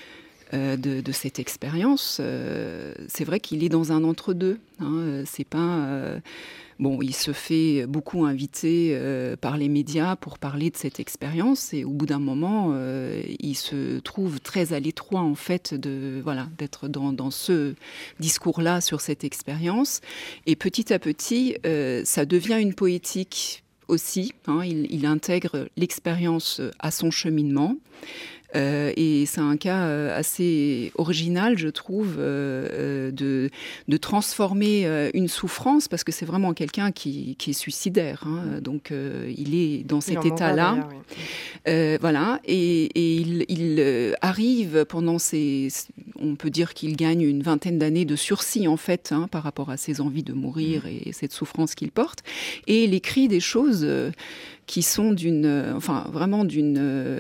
Speaker 6: Euh, de, de cette expérience, euh, c'est vrai qu'il est dans un entre-deux. Hein, c'est pas euh, bon, il se fait beaucoup inviter euh, par les médias pour parler de cette expérience, et au bout d'un moment, euh, il se trouve très à l'étroit en fait de voilà d'être dans, dans ce discours-là sur cette expérience. Et petit à petit, euh, ça devient une poétique aussi. Hein, il, il intègre l'expérience à son cheminement. Euh, et c'est un cas euh, assez original, je trouve, euh, de, de transformer euh, une souffrance, parce que c'est vraiment quelqu'un qui, qui est suicidaire. Hein, donc, euh, il est dans cet il état-là. Oui. Euh, voilà. Et, et il, il arrive pendant ces... On peut dire qu'il gagne une vingtaine d'années de sursis, en fait, hein, par rapport à ses envies de mourir et cette souffrance qu'il porte. Et il écrit des choses... Euh, qui sont d'une, euh, enfin vraiment d'une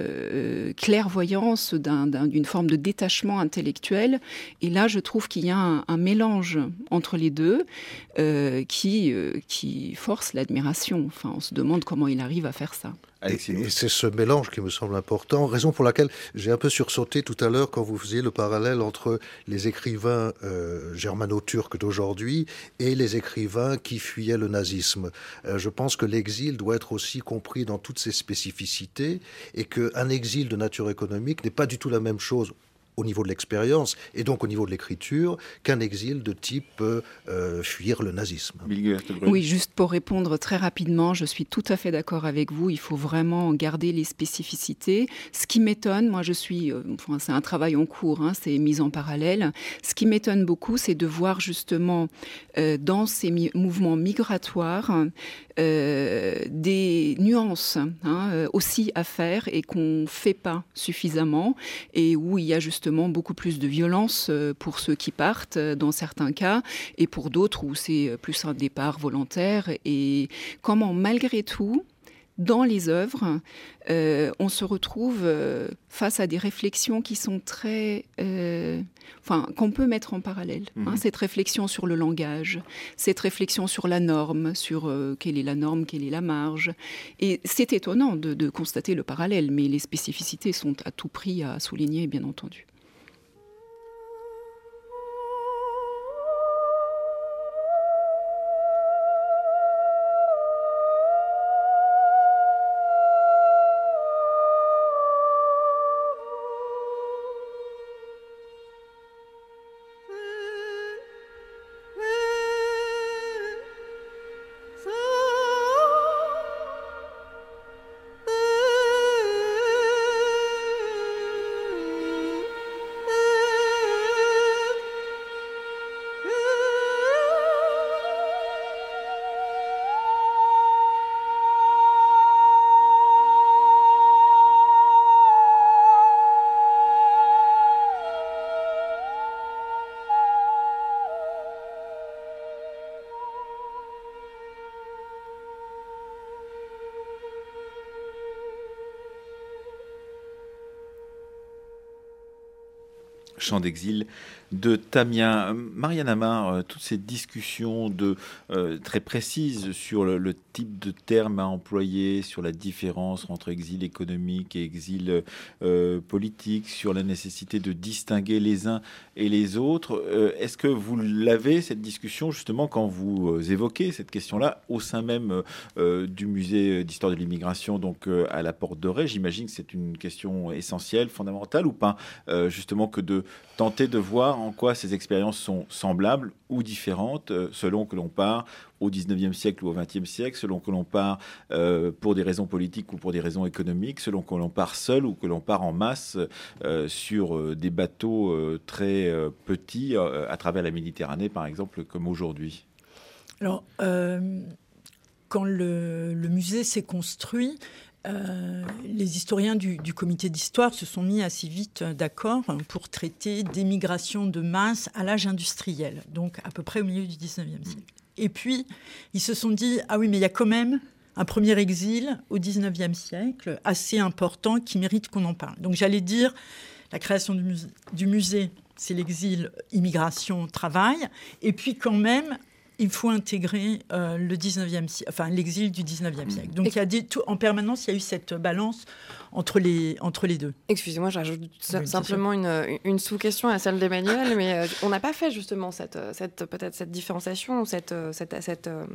Speaker 6: euh, clairvoyance, d'un, d'un, d'une forme de détachement intellectuel. Et là, je trouve qu'il y a un, un mélange entre les deux euh, qui, euh, qui force l'admiration. Enfin, on se demande comment il arrive à faire ça.
Speaker 4: Et, et c'est ce mélange qui me semble important, raison pour laquelle j'ai un peu sursauté tout à l'heure quand vous faisiez le parallèle entre les écrivains euh, germano-turcs d'aujourd'hui et les écrivains qui fuyaient le nazisme. Euh, je pense que l'exil doit être aussi compris dans toutes ses spécificités, et qu'un exil de nature économique n'est pas du tout la même chose au niveau de l'expérience et donc au niveau de l'écriture qu'un exil de type euh, fuir le nazisme.
Speaker 6: Oui, juste pour répondre très rapidement, je suis tout à fait d'accord avec vous, il faut vraiment garder les spécificités. Ce qui m'étonne, moi je suis, euh, enfin, c'est un travail en cours, hein, c'est mis en parallèle, ce qui m'étonne beaucoup, c'est de voir justement euh, dans ces mi- mouvements migratoires euh, des nuances hein, euh, aussi à faire et qu'on ne fait pas suffisamment, et où il y a justement beaucoup plus de violence pour ceux qui partent dans certains cas, et pour d'autres où c'est plus un départ volontaire. Et comment malgré tout, dans les œuvres, euh, on se retrouve euh, face à des réflexions qui sont très... Euh, enfin, qu'on peut mettre en parallèle. Mmh. Hein, cette réflexion sur le langage, cette réflexion sur la norme, sur euh, quelle est la norme, quelle est la marge. Et c'est étonnant de, de constater le parallèle, mais les spécificités sont à tout prix à souligner, bien entendu.
Speaker 2: Chant d'exil de Tamien. Marianne Amar, euh, toutes ces discussions de, euh, très précises sur le, le type de terme à employer, sur la différence entre exil économique et exil euh, politique, sur la nécessité de distinguer les uns et les autres. Euh, est-ce que vous l'avez, cette discussion, justement, quand vous euh, évoquez cette question-là, au sein même euh, du musée d'histoire de l'immigration, donc euh, à la Porte de Ré? J'imagine que c'est une question essentielle, fondamentale, ou pas, euh, justement, que de tenter de voir en quoi ces expériences sont semblables ou différentes euh, selon que l'on part au dix-neuvième siècle ou au vingtième siècle, selon que l'on part euh, pour des raisons politiques ou pour des raisons économiques, selon que l'on part seul ou que l'on part en masse euh, sur euh, des bateaux euh, très euh, petits euh, à travers la Méditerranée, par exemple, comme aujourd'hui.
Speaker 7: Alors, euh, quand le, le musée s'est construit, Euh, les historiens du, du comité d'histoire se sont mis assez vite d'accord pour traiter d'émigration de masse à l'âge industriel, donc à peu près au milieu du dix-neuvième siècle. Et puis, ils se sont dit, ah oui, mais il y a quand même un premier exil au dix-neuvième siècle, assez important, qui mérite qu'on en parle. Donc j'allais dire, la création du musée, du musée c'est l'exil, immigration, travail, et puis quand même... il faut intégrer euh, le dix-neuvième siècle, enfin l'exil du dix-neuvième siècle. Donc, il y a des, tout, en permanence, il y a eu cette balance entre les, entre les deux.
Speaker 5: Excusez-moi, j'ajoute
Speaker 7: oui,
Speaker 5: simplement une, une sous-question à celle d'Emmanuel, mais euh, on n'a pas fait justement cette, cette, peut-être cette différenciation, cette, cette, cette, euh,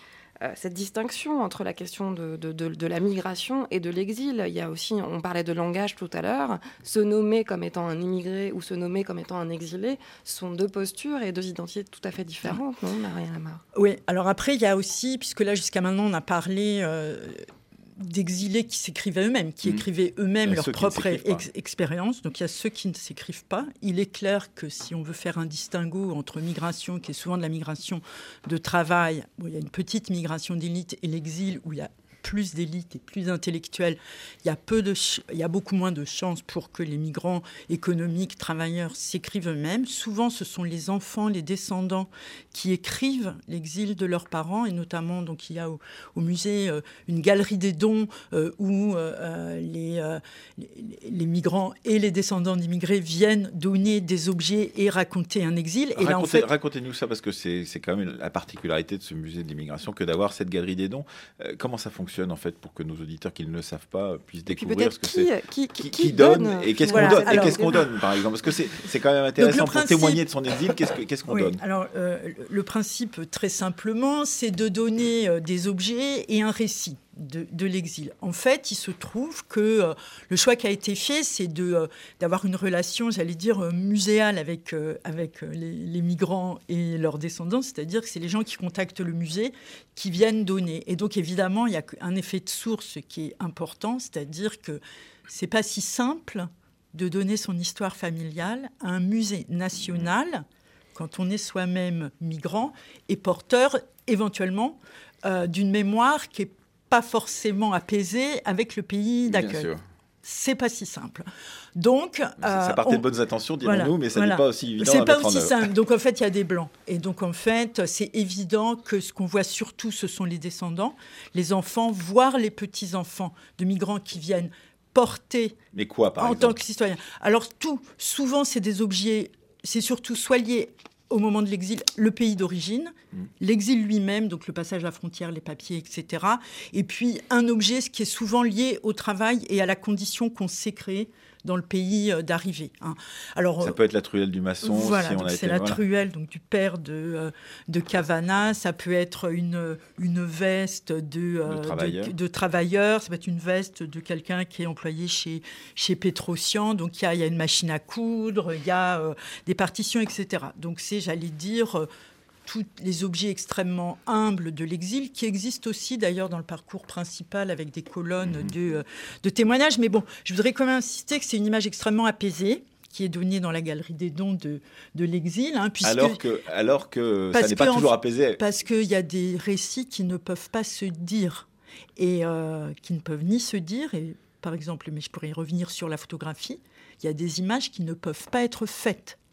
Speaker 5: cette distinction entre la question de, de, de, de la migration et de l'exil. Il y a aussi, on parlait de langage tout à l'heure, se nommer comme étant un immigré ou se nommer comme étant un exilé sont deux postures et deux identités tout à fait différentes, non, Marianne Amar?
Speaker 7: Oui, alors après, il y a aussi, puisque là, jusqu'à maintenant, on a parlé euh, d'exilés qui s'écrivaient eux-mêmes, qui mmh. écrivaient eux-mêmes leur propre ex- expérience. Donc, il y a ceux qui ne s'écrivent pas. Il est clair que si on veut faire un distinguo entre migration, qui est souvent de la migration de travail, où il y a une petite migration d'élite, et l'exil, où il y a plus d'élite et plus intellectuelle, il y a peu de ch- il y a beaucoup moins de chances pour que les migrants économiques, travailleurs s'écrivent eux-mêmes. Souvent, ce sont les enfants, les descendants qui écrivent l'exil de leurs parents, et notamment, donc, il y a au, au musée euh, une galerie des dons euh, où euh, les, euh, les, les migrants et les descendants d'immigrés viennent donner des objets et raconter un exil. Et
Speaker 2: Racontez,
Speaker 7: là, en fait...
Speaker 2: Racontez-nous ça, parce que c'est, c'est quand même la particularité de ce musée d'immigration que d'avoir cette galerie des dons. Euh, comment ça fonctionne en fait, pour que nos auditeurs qui ne le savent pas puissent découvrir ce que
Speaker 5: qui,
Speaker 2: c'est,
Speaker 5: qui, qui,
Speaker 2: qui,
Speaker 5: qui,
Speaker 2: qui donne,
Speaker 5: donne
Speaker 2: et qu'est-ce
Speaker 7: voilà.
Speaker 2: qu'on donne,
Speaker 7: Alors,
Speaker 2: et qu'est-ce qu'on donne, par exemple, parce que c'est, c'est quand même intéressant pour principe... témoigner de son exil. Qu'est-ce, que, qu'est-ce qu'on
Speaker 7: oui,
Speaker 2: donne?
Speaker 7: Alors, euh, le principe, très simplement, c'est de donner euh, des objets et un récit de, de l'exil. En fait, il se trouve que euh, le choix qui a été fait, c'est de, euh, d'avoir une relation, j'allais dire, euh, muséale avec, euh, avec les, les migrants et leurs descendants, c'est-à-dire que c'est les gens qui contactent le musée qui viennent donner. Et donc, évidemment, il y a un effet de source qui est important, c'est-à-dire que c'est pas si simple de donner son histoire familiale à un musée national quand on est soi-même migrant et porteur, éventuellement, euh, d'une mémoire qui n'est pas forcément apaisée avec le pays d'accueil. Bien sûr. C'est pas si simple. Donc,
Speaker 2: ça, euh, ça partait on... de bonnes intentions, dirons-nous, voilà, mais ça voilà. n'est pas aussi évident
Speaker 7: c'est
Speaker 2: à
Speaker 7: pas
Speaker 2: mettre
Speaker 7: aussi
Speaker 2: en œuvre.
Speaker 7: Simple. Donc, en fait, il y a des blancs. Et donc, en fait, c'est évident que ce qu'on voit surtout, ce sont les descendants, les enfants, voire les petits-enfants de migrants qui viennent porter...
Speaker 2: Mais quoi, par
Speaker 7: en
Speaker 2: exemple?
Speaker 7: tant que citoyen. Alors, tout, souvent, c'est des objets, c'est surtout soit lié au moment de l'exil, le pays d'origine, mmh. l'exil lui-même, donc le passage à la frontière, les papiers, et cetera. Et puis un objet, ce qui est souvent lié au travail et à la condition qu'on s'est créée dans le pays d'arrivée. Hein. Alors,
Speaker 2: ça peut être la truelle du maçon.
Speaker 7: Voilà,
Speaker 2: si on
Speaker 7: donc
Speaker 2: a
Speaker 7: c'est
Speaker 2: été,
Speaker 7: la
Speaker 2: voilà.
Speaker 7: truelle donc, du père de, euh, de Cavana. Ça peut être une, une veste de, euh,
Speaker 2: de, travailleur.
Speaker 7: de, de travailleur. Ça peut être une veste de quelqu'un qui est employé chez, chez Petrosian. Donc il y a, y a une machine à coudre, il y a euh, des partitions, et cetera. Donc c'est, j'allais dire... Euh, tous les objets extrêmement humbles de l'exil, qui existent aussi d'ailleurs dans le parcours principal avec des colonnes mmh. de, de témoignages. Mais bon, je voudrais quand même insister que c'est une image extrêmement apaisée qui est donnée dans la galerie des dons de, de l'exil. Hein, puisque,
Speaker 2: alors que, alors que ça n'est pas toujours
Speaker 7: en,
Speaker 2: apaisé.
Speaker 7: Parce qu'il y a des récits qui ne peuvent pas se dire, et euh, qui ne peuvent ni se dire, et par exemple, mais je pourrais y revenir sur la photographie, il y a des images qui ne peuvent pas être faites.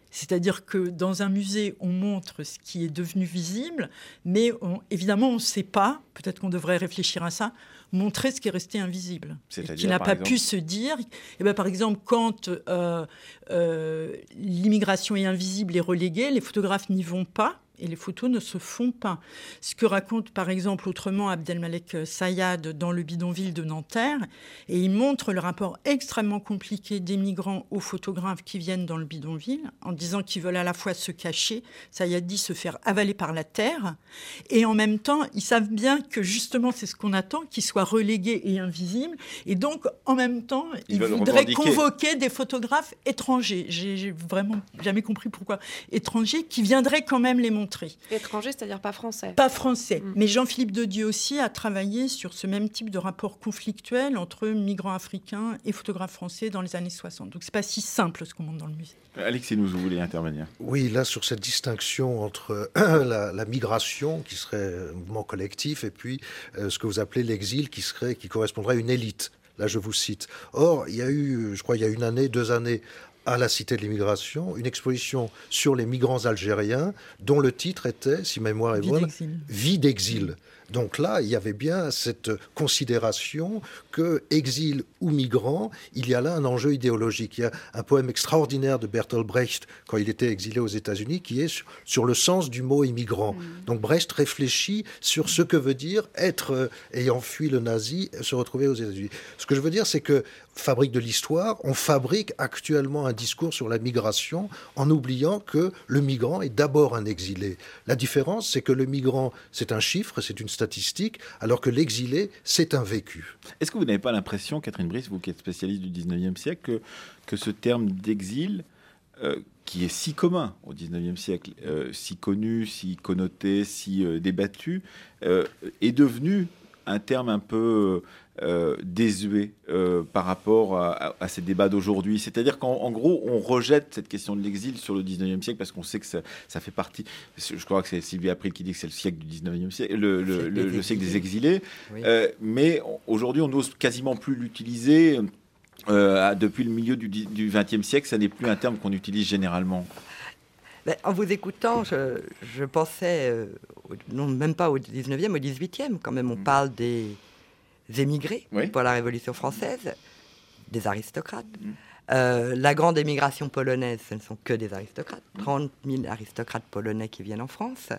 Speaker 7: C'est-à-dire que dans un musée, on montre ce qui est devenu visible, mais on, évidemment, on ne sait pas, peut-être qu'on devrait réfléchir à ça, montrer ce qui est resté invisible.
Speaker 2: C'est-à-dire,
Speaker 7: qui n'a pas
Speaker 2: exemple...
Speaker 7: pu se dire. Eh ben, par exemple, quand euh, euh, l'immigration est invisible et reléguée, les photographes n'y vont pas. Et les photos ne se font pas. Ce que raconte par exemple autrement Abdelmalek Sayad dans Le bidonville de Nanterre, et il montre le rapport extrêmement compliqué des migrants aux photographes qui viennent dans le bidonville, en disant qu'ils veulent à la fois se cacher, Sayad dit se faire avaler par la terre, et en même temps, ils savent bien que justement c'est ce qu'on attend, qu'ils soient relégués et invisibles, et donc en même temps, ils, ils voudraient convoquer des photographes étrangers. J'ai, j'ai vraiment jamais compris pourquoi étrangers, qui viendraient quand même les montrer.
Speaker 5: Étranger, c'est-à-dire pas français.
Speaker 7: Pas français.
Speaker 5: Mmh.
Speaker 7: Mais Jean-Philippe Dedieu aussi a travaillé sur ce même type de rapport conflictuel entre migrants africains et photographes français dans les années soixante. Donc c'est pas si simple ce qu'on montre dans le musée.
Speaker 2: Alexis, nous vous voulez intervenir?
Speaker 4: Oui, là sur cette distinction entre euh, la, la migration, qui serait un mouvement collectif, et puis euh, ce que vous appelez l'exil, qui serait, qui correspondrait à une élite. Là, je vous cite. Or, il y a eu, je crois, il y a une année, deux années, à la Cité de l'Immigration, une exposition sur les migrants algériens, dont le titre était, si ma mémoire est bonne, Vie d'exil. Donc là, il y avait bien cette considération que, exil ou migrant, il y a là un enjeu idéologique. Il y a un poème extraordinaire de Bertolt Brecht, quand il était exilé aux États-Unis, qui est sur, sur le sens du mot immigrant. Mmh. Donc Brecht réfléchit sur ce que veut dire être, euh, ayant fui le nazi, se retrouver aux États-Unis. Ce que je veux dire, c'est que fabrique de l'histoire, on fabrique actuellement un discours sur la migration en oubliant que le migrant est d'abord un exilé. La différence, c'est que le migrant, c'est un chiffre, c'est une statistique, alors que l'exilé, c'est un vécu.
Speaker 2: Est-ce que vous n'avez pas l'impression, Catherine Brice, vous qui êtes spécialiste du dix-neuvième siècle, que, que ce terme d'exil, euh, qui est si commun au dix-neuvième siècle, euh, si connu, si connoté, si euh, débattu, euh, est devenu un terme un peu euh, désuet euh, par rapport à, à, à ces débats d'aujourd'hui. C'est-à-dire qu'en en gros, on rejette cette question de l'exil sur le dix-neuvième siècle parce qu'on sait que ça, ça fait partie... Je crois que c'est Sylvie April qui dit que c'est le siècle du dix-neuvième siècle, le, le, le, le siècle des exilés. Oui. Euh, mais aujourd'hui, on n'ose quasiment plus l'utiliser. Euh, depuis le milieu du, du vingtième siècle, ça n'est plus un terme qu'on utilise généralement.
Speaker 3: Ben, en vous écoutant, je, je pensais, euh, non, même pas au dix-neuvième, au dix-huitième, quand même. On mmh. parle des émigrés oui. pour la Révolution française, des aristocrates. Mmh. Euh, la grande émigration polonaise, ce ne sont que des aristocrates. trente mille aristocrates polonais qui viennent en France.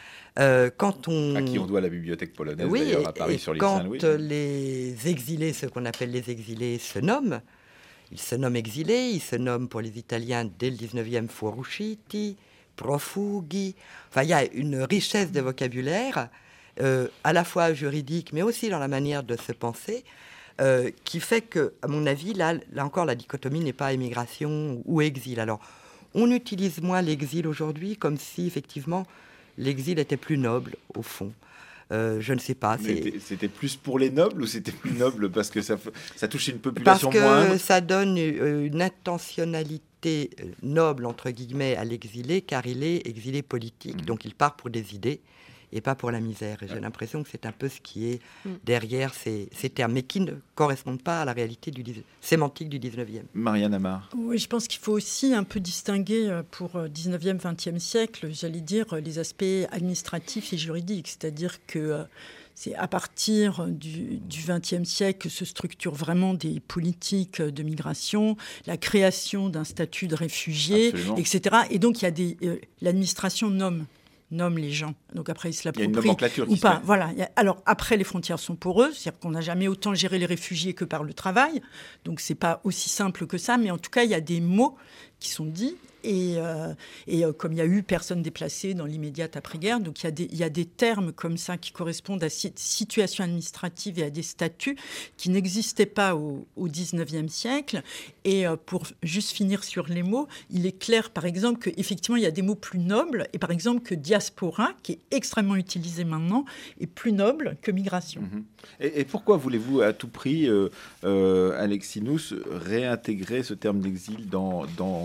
Speaker 3: Euh, quand on...
Speaker 2: À qui on doit la bibliothèque polonaise,
Speaker 3: oui,
Speaker 2: d'ailleurs, à Paris, sur l'île Saint-Louis.
Speaker 3: Quand les exilés, ceux qu'on appelle les exilés, se nomment, ils se nomment exilés, ils se nomment pour les Italiens dès le dix-neuvième fuorusciti, profughi. Enfin, il y a une richesse de vocabulaire, euh, à la fois juridique, mais aussi dans la manière de se penser, euh, qui fait que, à mon avis, là, là encore, la dichotomie n'est pas émigration ou exil. Alors, on utilise moins l'exil aujourd'hui comme si, effectivement, l'exil était plus noble, au fond. Euh, je ne sais pas.
Speaker 2: C'est... C'était plus pour les nobles ou c'était plus noble parce que ça, ça touche une population
Speaker 3: moindre ?
Speaker 2: moindre ?
Speaker 3: Parce que ça donne une intentionnalité noble, entre guillemets, à l'exilé, car il est exilé politique. Mmh. Donc il part pour des idées et pas pour la misère. Et j'ai ouais. l'impression que c'est un peu ce qui est mmh. derrière ces, ces termes, mais qui ne correspondent pas à la réalité du sémantique du dix-neuvième.
Speaker 2: Marianne Amar.
Speaker 7: Oui, je pense qu'il faut aussi un peu distinguer pour dix-neuvième, vingtième siècle, j'allais dire, les aspects administratifs et juridiques. C'est-à-dire que c'est à partir du vingtième siècle que se structurent vraiment des politiques de migration, la création d'un statut de réfugié, Absolument. et cetera. Et donc, il y a des, euh, l'administration nomme. nomme les gens. Donc après, ils se l'approprient ou pas. Voilà. Alors après, les frontières sont poreuses, c'est-à-dire qu'on n'a jamais autant géré les réfugiés que par le travail. Donc c'est pas aussi simple que ça, mais en tout cas, il y a des mots qui sont dits. Et, euh, et euh, comme il y a eu personnes déplacées dans l'immédiate après-guerre, donc il y a des, il y a des termes comme ça qui correspondent à cette situation administrative et à des statuts qui n'existaient pas au, au dix-neuvième siècle. Et euh, pour juste finir sur les mots, il est clair, par exemple, qu'effectivement, il y a des mots plus nobles, et par exemple que diaspora, qui est extrêmement utilisé maintenant, est plus noble que migration.
Speaker 2: Mmh. Et, et pourquoi voulez-vous à tout prix, euh, euh, Alexis Nousse, réintégrer ce terme d'exil dans, dans l'aujourd'hui ?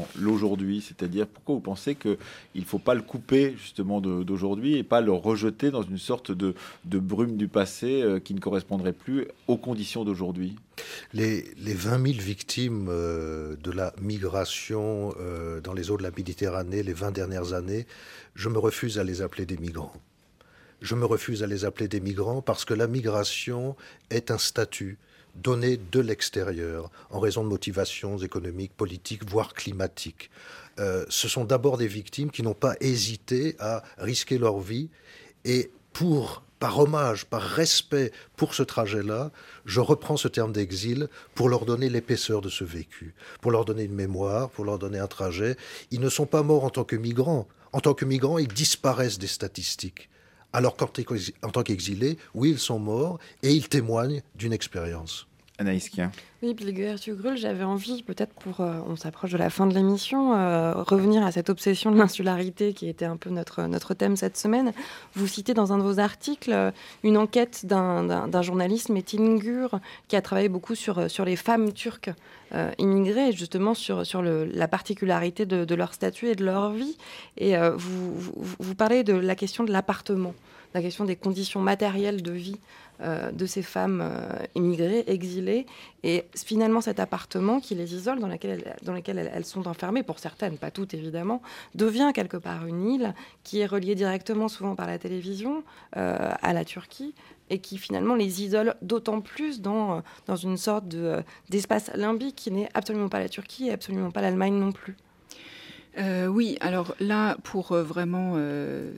Speaker 2: C'est-à-dire, pourquoi vous pensez qu'il ne faut pas le couper justement de, d'aujourd'hui et pas le rejeter dans une sorte de, de brume du passé euh, qui ne correspondrait plus aux conditions d'aujourd'hui ?
Speaker 4: Les, les vingt mille victimes euh, de la migration euh, dans les eaux de la Méditerranée les vingt dernières années, je me refuse à les appeler des migrants. Je me refuse à les appeler des migrants parce que la migration est un statut donné de l'extérieur en raison de motivations économiques, politiques, voire climatiques. Euh, ce sont d'abord des victimes qui n'ont pas hésité à risquer leur vie et pour, par hommage, par respect pour ce trajet-là, je reprends ce terme d'exil pour leur donner l'épaisseur de ce vécu, pour leur donner une mémoire, pour leur donner un trajet. Ils ne sont pas morts en tant que migrants. En tant que migrants, ils disparaissent des statistiques. Alors qu'en tant qu'exilés, oui, ils sont morts et ils témoignent d'une expérience.
Speaker 2: Anaïs Kien.
Speaker 5: Oui, puis Guerre-Tugrul, j'avais envie, peut-être pour, euh, on s'approche de la fin de l'émission, euh, revenir à cette obsession de l'insularité qui était un peu notre, notre thème cette semaine. Vous citez dans un de vos articles euh, une enquête d'un, d'un, d'un journaliste, Metin Gur, qui a travaillé beaucoup sur, sur les femmes turques euh, immigrées, et justement sur, sur le, la particularité de, de leur statut et de leur vie. Et euh, vous, vous, vous parlez de la question de l'appartement, la question des conditions matérielles de vie euh, de ces femmes euh, immigrées, exilées, et finalement cet appartement qui les isole, dans lequel, elles, dans lequel elles, elles sont enfermées, pour certaines, pas toutes évidemment, devient quelque part une île qui est reliée directement, souvent par la télévision, euh, à la Turquie, et qui finalement les isole d'autant plus dans, dans une sorte de, d'espace limbique qui n'est absolument pas la Turquie et absolument pas l'Allemagne non plus.
Speaker 6: Euh, oui, alors là, pour euh, vraiment... Euh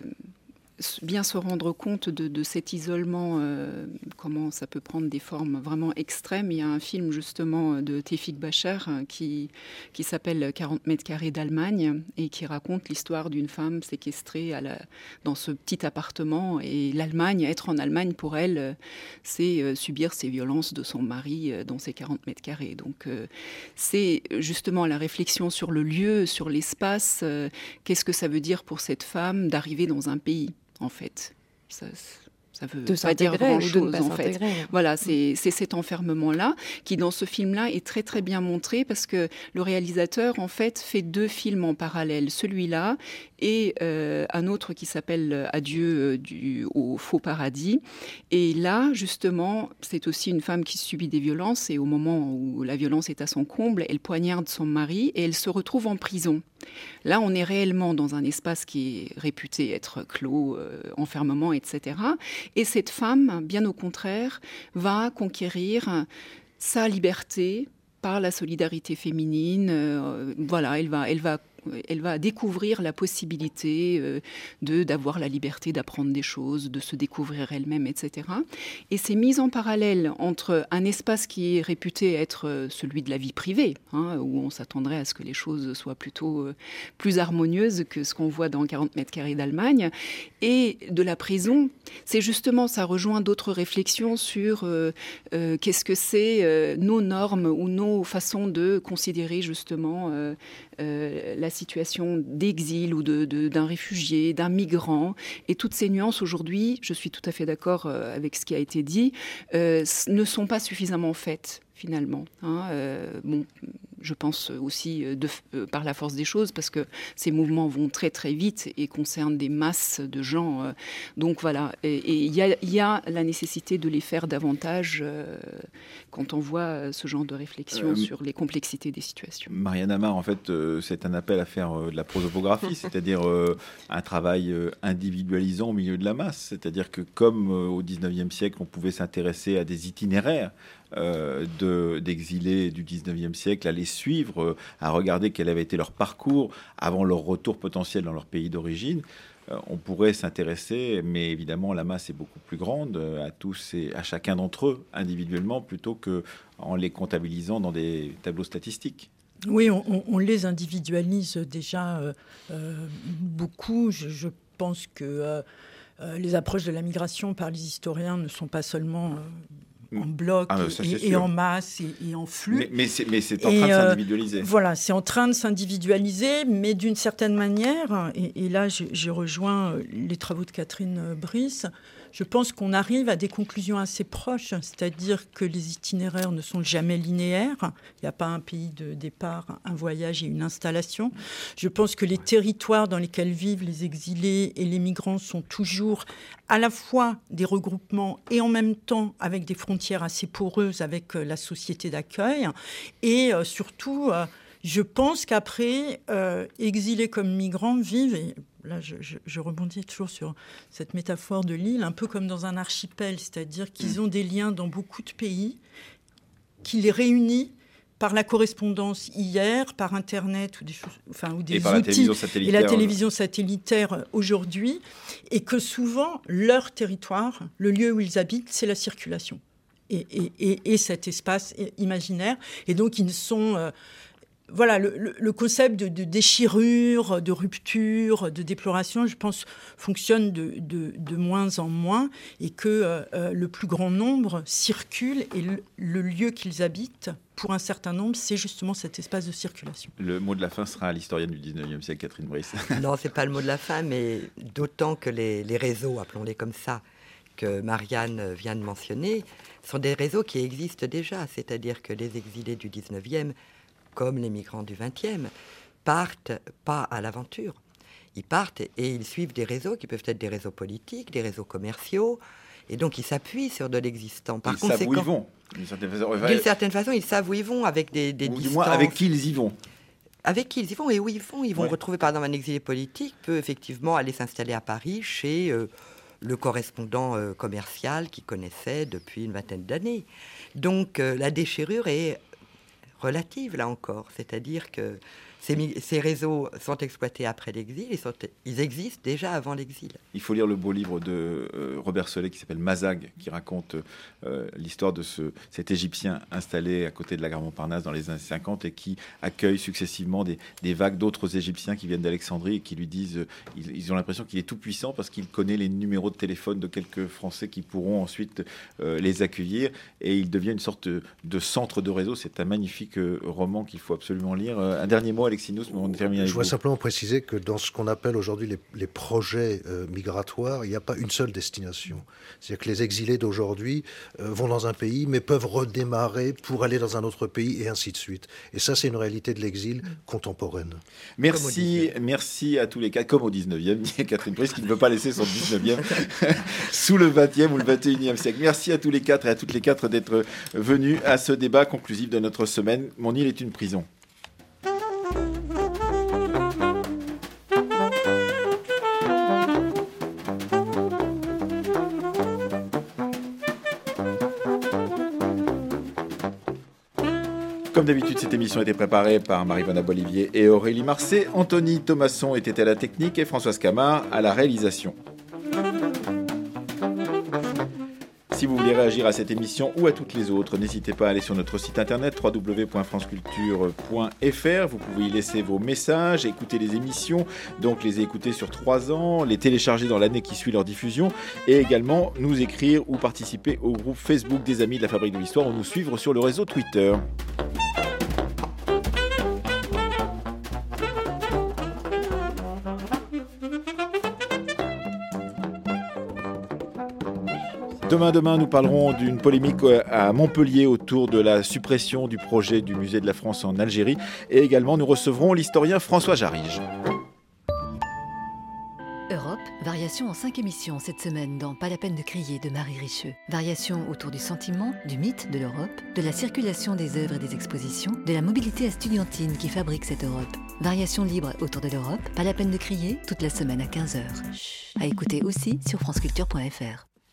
Speaker 6: bien se rendre compte de, de cet isolement, euh, comment ça peut prendre des formes vraiment extrêmes. Il y a un film justement de Tevfik Bachar qui, qui s'appelle quarante mètres carrés d'Allemagne et qui raconte l'histoire d'une femme séquestrée à la, dans ce petit appartement. Et l'Allemagne, être en Allemagne pour elle, c'est subir ces violences de son mari dans ces quarante mètres carrés. Donc euh, c'est justement la réflexion sur le lieu, sur l'espace. Euh, qu'est-ce que ça veut dire pour cette femme d'arriver dans un pays ? En fait, ça, ça veut
Speaker 5: de
Speaker 6: pas dire grand-chose, en fait.
Speaker 5: Ouais.
Speaker 6: Voilà, c'est, c'est cet enfermement-là qui, dans ce film-là, est très, très bien montré parce que le réalisateur, en fait, fait deux films en parallèle. Celui-là et euh, un autre qui s'appelle Adieu du, au faux paradis. Et là, justement, c'est aussi une femme qui subit des violences et au moment où la violence est à son comble, elle poignarde son mari et elle se retrouve en prison. Là, on est réellement dans un espace qui est réputé être clos, euh, enfermement, et cetera. Et cette femme, bien au contraire, va conquérir sa liberté par la solidarité féminine. Euh, voilà, elle va, elle va elle va découvrir la possibilité euh, de, d'avoir la liberté d'apprendre des choses, de se découvrir elle-même, et cetera. Et c'est mis en parallèle entre un espace qui est réputé être celui de la vie privée, hein, où on s'attendrait à ce que les choses soient plutôt euh, plus harmonieuses que ce qu'on voit dans quarante mètres carrés d'Allemagne, et de la prison. C'est justement, ça rejoint d'autres réflexions sur euh, euh, qu'est-ce que c'est euh, nos normes ou nos façons de considérer justement euh, euh, la situation d'exil ou de, de, d'un réfugié, d'un migrant. Et toutes ces nuances aujourd'hui, je suis tout à fait d'accord avec ce qui a été dit, euh, ne sont pas suffisamment faites finalement. Hein. Euh, bon, je pense aussi de, euh, par la force des choses, parce que ces mouvements vont très très vite et concernent des masses de gens. Euh, donc voilà, et il y a, y a la nécessité de les faire davantage euh, quand on voit ce genre de réflexion euh, sur les complexités des situations.
Speaker 2: Marianne Amar, en fait, euh, c'est un appel à faire euh, de la prosopographie, c'est-à-dire euh, un travail euh, individualisant au milieu de la masse. C'est-à-dire que comme euh, au dix-neuvième siècle, on pouvait s'intéresser à des itinéraires Euh, de, d'exilés du dix-neuvième siècle, à les suivre, euh, à regarder quel avait été leur parcours avant leur retour potentiel dans leur pays d'origine. Euh, on pourrait s'intéresser, mais évidemment la masse est beaucoup plus grande, euh, à tous et à chacun d'entre eux individuellement, plutôt qu'en les comptabilisant dans des tableaux statistiques.
Speaker 7: Oui, on, on les individualise déjà euh, euh, beaucoup. Je, je pense que euh, euh, les approches de la migration par les historiens ne sont pas seulement... Euh, en bloc ah, ça, et, et en masse et, et en flux.
Speaker 2: Mais, mais, c'est, mais c'est en
Speaker 7: et
Speaker 2: train de
Speaker 7: euh,
Speaker 2: s'individualiser.
Speaker 7: Voilà, c'est en train de s'individualiser, mais d'une certaine manière, et, et là j'ai, j'ai rejoint les travaux de Catherine Brice, je pense qu'on arrive à des conclusions assez proches, c'est-à-dire que les itinéraires ne sont jamais linéaires. Il n'y a pas un pays de départ, un voyage et une installation. Je pense que les territoires dans lesquels vivent les exilés et les migrants sont toujours à la fois des regroupements et en même temps avec des frontières assez poreuses avec la société d'accueil. Et euh, surtout, euh, je pense qu'après, euh, exilés comme migrants vivent... Et, là, je, je, je rebondis toujours sur cette métaphore de l'île, un peu comme dans un archipel, c'est-à-dire qu'ils ont des liens dans beaucoup de pays, qui les réunit par la correspondance hier, par Internet ou des choses, enfin ou des
Speaker 2: et par
Speaker 7: outils,
Speaker 2: la télévision satellitaire,
Speaker 7: et la télévision satellitaire aujourd'hui, et que souvent leur territoire, le lieu où ils habitent, c'est la circulation et, et, et, et cet espace imaginaire, et donc ils sont euh, Voilà, le, le, le concept de, de déchirure, de rupture, de déploration, je pense, fonctionne de, de, de moins en moins et que euh, le plus grand nombre circule et le, le lieu qu'ils habitent, pour un certain nombre, c'est justement cet espace de circulation.
Speaker 2: Le mot de la fin sera à l'historienne du dix-neuvième siècle, Catherine Brice.
Speaker 3: Non, ce n'est pas le mot de la fin, mais d'autant que les, les réseaux, appelons-les comme ça, que Marianne vient de mentionner, sont des réseaux qui existent déjà, c'est-à-dire que les exilés du dix-neuvième, comme les migrants du vingtième, partent pas à l'aventure. Ils partent et ils suivent des réseaux qui peuvent être des réseaux politiques, des réseaux commerciaux, et donc ils s'appuient sur de l'existant. Par
Speaker 2: ils
Speaker 3: conséquent,
Speaker 2: savent où ils vont. D'une certaine façon,
Speaker 3: d'une certaine façon, ils savent où ils vont avec des, des
Speaker 2: ou
Speaker 3: distances.
Speaker 2: du moins avec qui ils y vont.
Speaker 3: Avec qui ils y vont et où ils vont. Ils vont
Speaker 2: ouais.
Speaker 3: retrouver, par exemple, un exilé politique peut effectivement aller s'installer à Paris chez euh, le correspondant euh, commercial qu'il connaissait depuis une vingtaine d'années. Donc euh, la déchirure est relative, là encore. C'est-à-dire que ces, ces réseaux sont exploités après l'exil, ils, sont, ils existent déjà avant l'exil.
Speaker 2: Il faut lire le beau livre de euh, Robert Solé qui s'appelle Mazag, qui raconte euh, l'histoire de ce, cet Égyptien installé à côté de la gare Montparnasse dans les années cinquante et qui accueille successivement des, des vagues d'autres Égyptiens qui viennent d'Alexandrie et qui lui disent, euh, ils, ils ont l'impression qu'il est tout puissant parce qu'il connaît les numéros de téléphone de quelques Français qui pourront ensuite euh, les accueillir, et il devient une sorte de, de centre de réseau. C'est un magnifique euh, roman qu'il faut absolument lire. Euh, un dernier mot, Alexinous, mais on termine avec
Speaker 4: Je voudrais
Speaker 2: vous.
Speaker 4: simplement préciser que dans ce qu'on appelle aujourd'hui les, les projets euh, migratoires, il n'y a pas une seule destination. C'est-à-dire que les exilés d'aujourd'hui euh, vont dans un pays, mais peuvent redémarrer pour aller dans un autre pays, et ainsi de suite. Et ça, c'est une réalité de l'exil contemporaine.
Speaker 2: Merci, merci à tous les quatre, comme au dix-neuvième, dit Catherine Brice, qui ne veut pas laisser son dix-neuvième sous le vingtième ou le vingt et unième siècle. Merci à tous les quatre et à toutes les quatre d'être venus à ce débat conclusif de notre semaine. Mon île est une prison. Comme d'habitude, cette émission a été préparée par Marie-Vanna Bolivier et Aurélie Marcet. Anthony Thomasson était à la technique et Françoise Camard à la réalisation. Si vous voulez réagir à cette émission ou à toutes les autres, n'hésitez pas à aller sur notre site internet w w w point france culture point f r. Vous pouvez y laisser vos messages, écouter les émissions, donc les écouter sur trois ans, les télécharger dans l'année qui suit leur diffusion, et également nous écrire ou participer au groupe Facebook des Amis de la Fabrique de l'Histoire ou nous suivre sur le réseau Twitter. Demain, demain, nous parlerons d'une polémique à Montpellier autour de la suppression du projet du musée de la France en Algérie. Et également, nous recevrons l'historien François Jarige.
Speaker 8: Europe, variation en cinq émissions cette semaine dans Pas la peine de crier de Marie Richeux. Variation autour du sentiment, du mythe de l'Europe, de la circulation des œuvres et des expositions, de la mobilité estudiantine qui fabrique cette Europe. Variation libre autour de l'Europe, Pas la peine de crier, toute la semaine à quinze heures. À écouter aussi sur franceculture point f r.